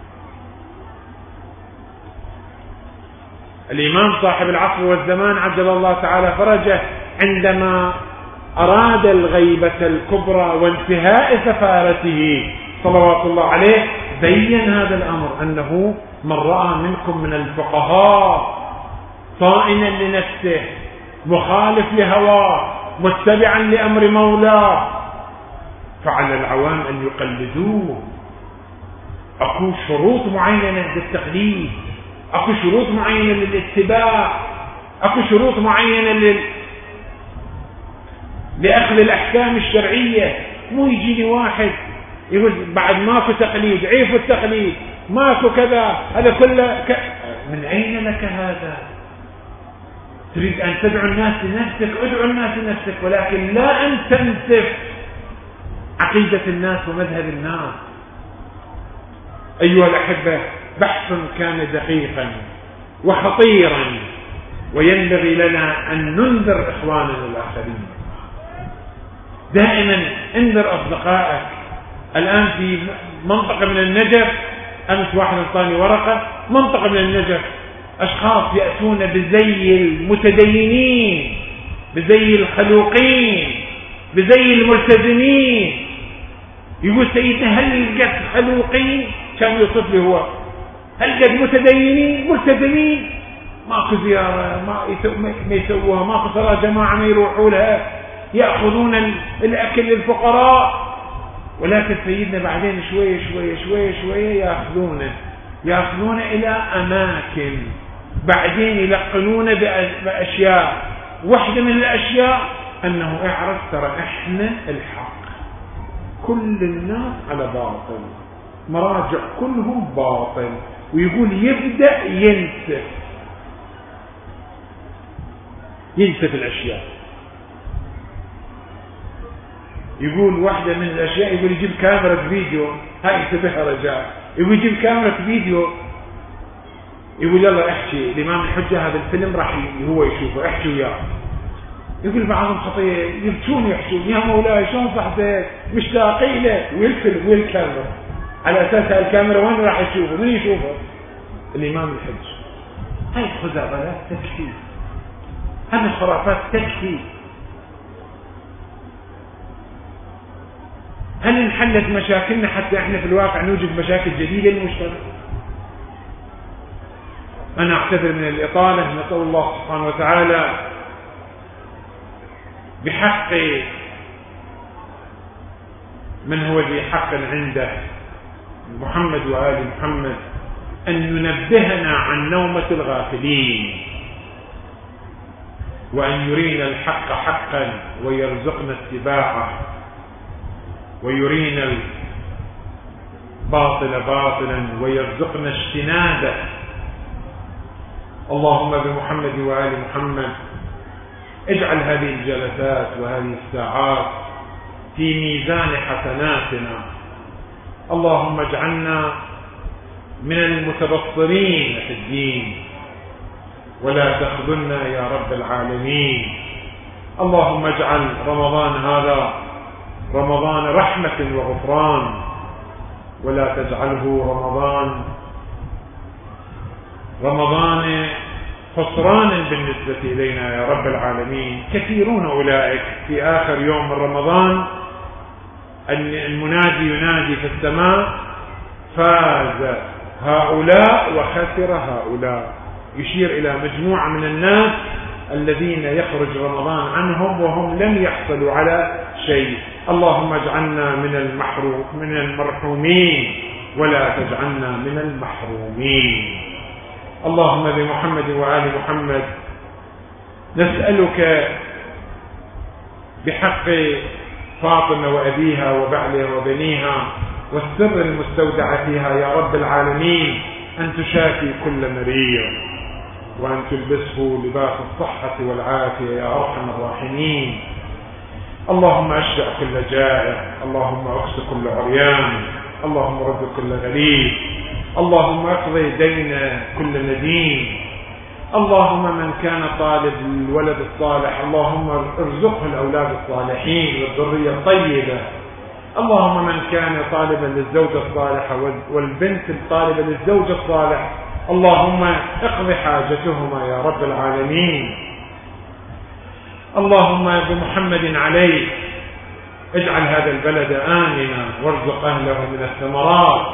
الإمام صاحب العصر والزمان عجل الله تعالى فرجه عندما أراد الغيبة الكبرى وانتهاء سفارته صلوات الله عليه بين هذا الأمر أنه من رأى منكم من الفقهاء طائنا لنفسه مخالف لهواه متبعا لأمر مولاه فعلى العوام أن يقلدوه. أكو شروط معينة للتقليد، أكو شروط معينة للاتباع، أكو شروط معينة لل... لأخذ الأحكام الشرعية. مو يجيني واحد يقول بعد ماكو تقليد، عيفوا التقليد، ماكو كذا، هذا كله ك... من أين لك هذا؟ تريد أن تدعو الناس لنفسك، ادعو الناس لنفسك، ولكن لا أن تنسف عقيدة الناس ومذهب الناس. أيها الأحبة، بحث كان دقيقا وخطيرا، وينبغي لنا أن ننذر إخواننا الآخرين. دائما انذر أصدقائك. الآن في منطقة من النجف، أمس واحد انطاني ورقة، منطقة من النجف أشخاص يأتون بزي المتدينين، بزي الخلوقين، بزي الملتزمين. يقول سيدنا هل قد خلوقين؟ كان يوصف لي هو هل قد متدينين ملتزمين؟ ماكو زيارة ما يسووها، ماكو صلاة جماعة ما يروحوا لها، يأخذون الأكل للفقراء. ولكن سيدنا بعدين شوية شوية شوية شوية يأخذونه يأخذون إلى أماكن، بعدين يلقنون بأشياء. واحدة من الأشياء أنه اعرف ترى إحنا الحق، كل الناس على باطل، مراجع كلهم باطل. ويقول يبدأ ينسف ينسف الأشياء. يقول واحدة من الأشياء يقول يجيب كاميرا فيديو، هاي انتبه رجال، يقول يجيب كاميرا فيديو، يقول يلا احكي الإمام الحجة هذا الفيلم راح هو يشوفه، احكي وياه. يقول بعضهم خطية يبكون يحشون يا مولاي شلون صحتك مشتاقين له، ويلفل ويا الكاميرا على أساس الكاميرا وين راح يشوفه؟ من يشوفه؟ الإمام الحج. هاي خزعبلات تكفي، هذه الخرافات تكفي. هل انحلت مشاكلنا حتى احنا في الواقع نوجد مشاكل جديدة للمجتمع؟ أنا أعتذر من الإطالة، نسأل الله سبحانه وتعالى بحق من هو ذي حق عنده محمد وآل محمد أن ينبهنا عن نومة الغافلين، وأن يرينا الحق حقا ويرزقنا اتباعه، ويرينا الباطل باطلا ويرزقنا اجتنابه. اللهم بمحمد وآل محمد اجعل هذه الجلسات وهذه الساعات في ميزان حسناتنا. اللهم اجعلنا من المتبصرين في الدين ولا تخذلنا يا رب العالمين. اللهم اجعل رمضان هذا رمضان رحمة وغفران، ولا تجعله رمضان رمضان خسران بالنسبة إلينا يا رب العالمين. كثيرون أولئك في آخر يوم من رمضان المنادي ينادي في السماء فاز هؤلاء وخسر هؤلاء، يشير إلى مجموعة من الناس الذين يخرج رمضان عنهم وهم لم يحصلوا على شيء. اللهم اجعلنا من المحروم من المرحومين ولا تجعلنا من المحرومين. اللهم بمحمد وآل محمد نسألك بحق فاطمة وأبيها وبعلها وبنيها والسر المستودع فيها يا رب العالمين أن تشافي كل مريض، وأن تلبسه لباس الصحة والعافية يا أرحم الراحمين. اللهم اشفع كل جائع، اللهم اكس كل عريان، اللهم رد كل غريب، اللهم اقضي دين كل ندين. اللهم من كان طالب الولد الصالح اللهم ارزقه الأولاد الصالحين والذرية الطيبة. اللهم من كان طالبا للزوجة الصالحة والبنت الطالبة للزوج الصالح اللهم اقض حاجتهما يا رب العالمين. اللهم بمحمد عليك اجعل هذا البلد آمنا وارزق أهله من الثمرات،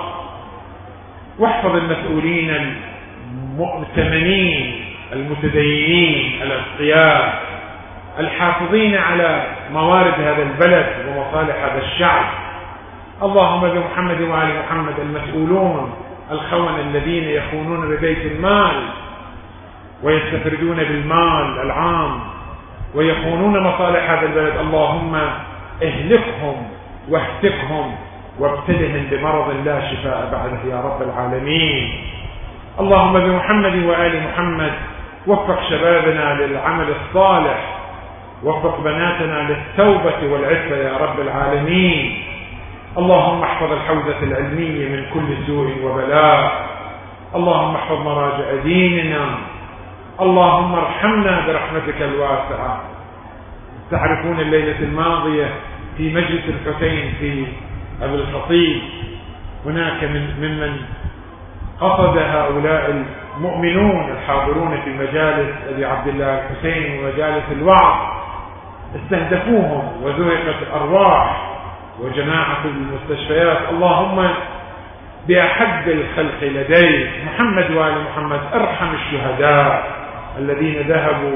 واحفظ المسؤولين المؤتمنين المتدينين الأتقياء الحافظين على موارد هذا البلد ومصالح هذا الشعب. اللهم بمحمد وآل محمد المسؤولون الخونة الذين يخونون ببيت المال ويستفردون بالمال العام ويخونون مصالح هذا البلد اللهم اهلكهم واهتكهم وابتلهم بمرض لا شفاء بعده يا رب العالمين. اللهم بمحمد وآل محمد وفق شبابنا للعمل الصالح، وفق بناتنا للتوبة والعفة يا رب العالمين. اللهم احفظ الحوزة العلمية من كل سوء وبلاء، اللهم احفظ مراجع ديننا، اللهم ارحمنا برحمتك الواسعة. تعرفون الليلة الماضية في مجلس الحسين في أبي الخطيب هناك من ممن قصد هؤلاء المؤمنون الحاضرون في مجالس أبي عبد الله الحسين ومجالس الوعظ، استهدفوهم وذهقت الأرواح وجماعة المستشفيات. اللهم بأحب الخلق لديك محمد وآل محمد ارحم الشهداء الذين ذهبوا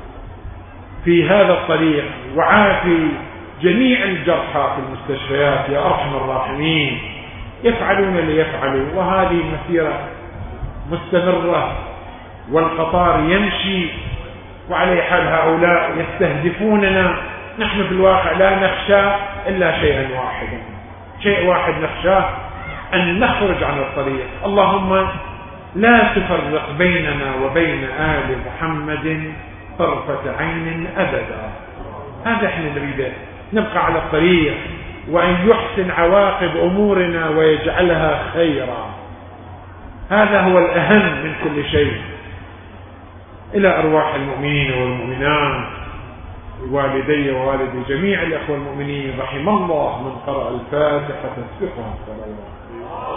في هذا الطريق، وعافي جميع الجرحى في المستشفيات يا أرحم الراحمين. يفعلون ليفعلوا، وهذه مسيرة مستمرة والقطار يمشي، وعلى حال هؤلاء يستهدفوننا. نحن في الواقع لا نخشى إلا شيئا واحدا، شيء واحد نخشاه أن نخرج عن الطريق. اللهم لا تفرق بيننا وبين آل محمد طرفة عين أبدا. هذا احنا نريده، نبقى على الطريق وأن يحسن عواقب أمورنا ويجعلها خيرا. هذا هو الأهم من كل شيء. إلى أرواح المؤمنين والمؤمنات، والدي ووالدي جميع الأخوة المؤمنين، رحم الله من قرأ الفاتحة تسبقها الصلوات.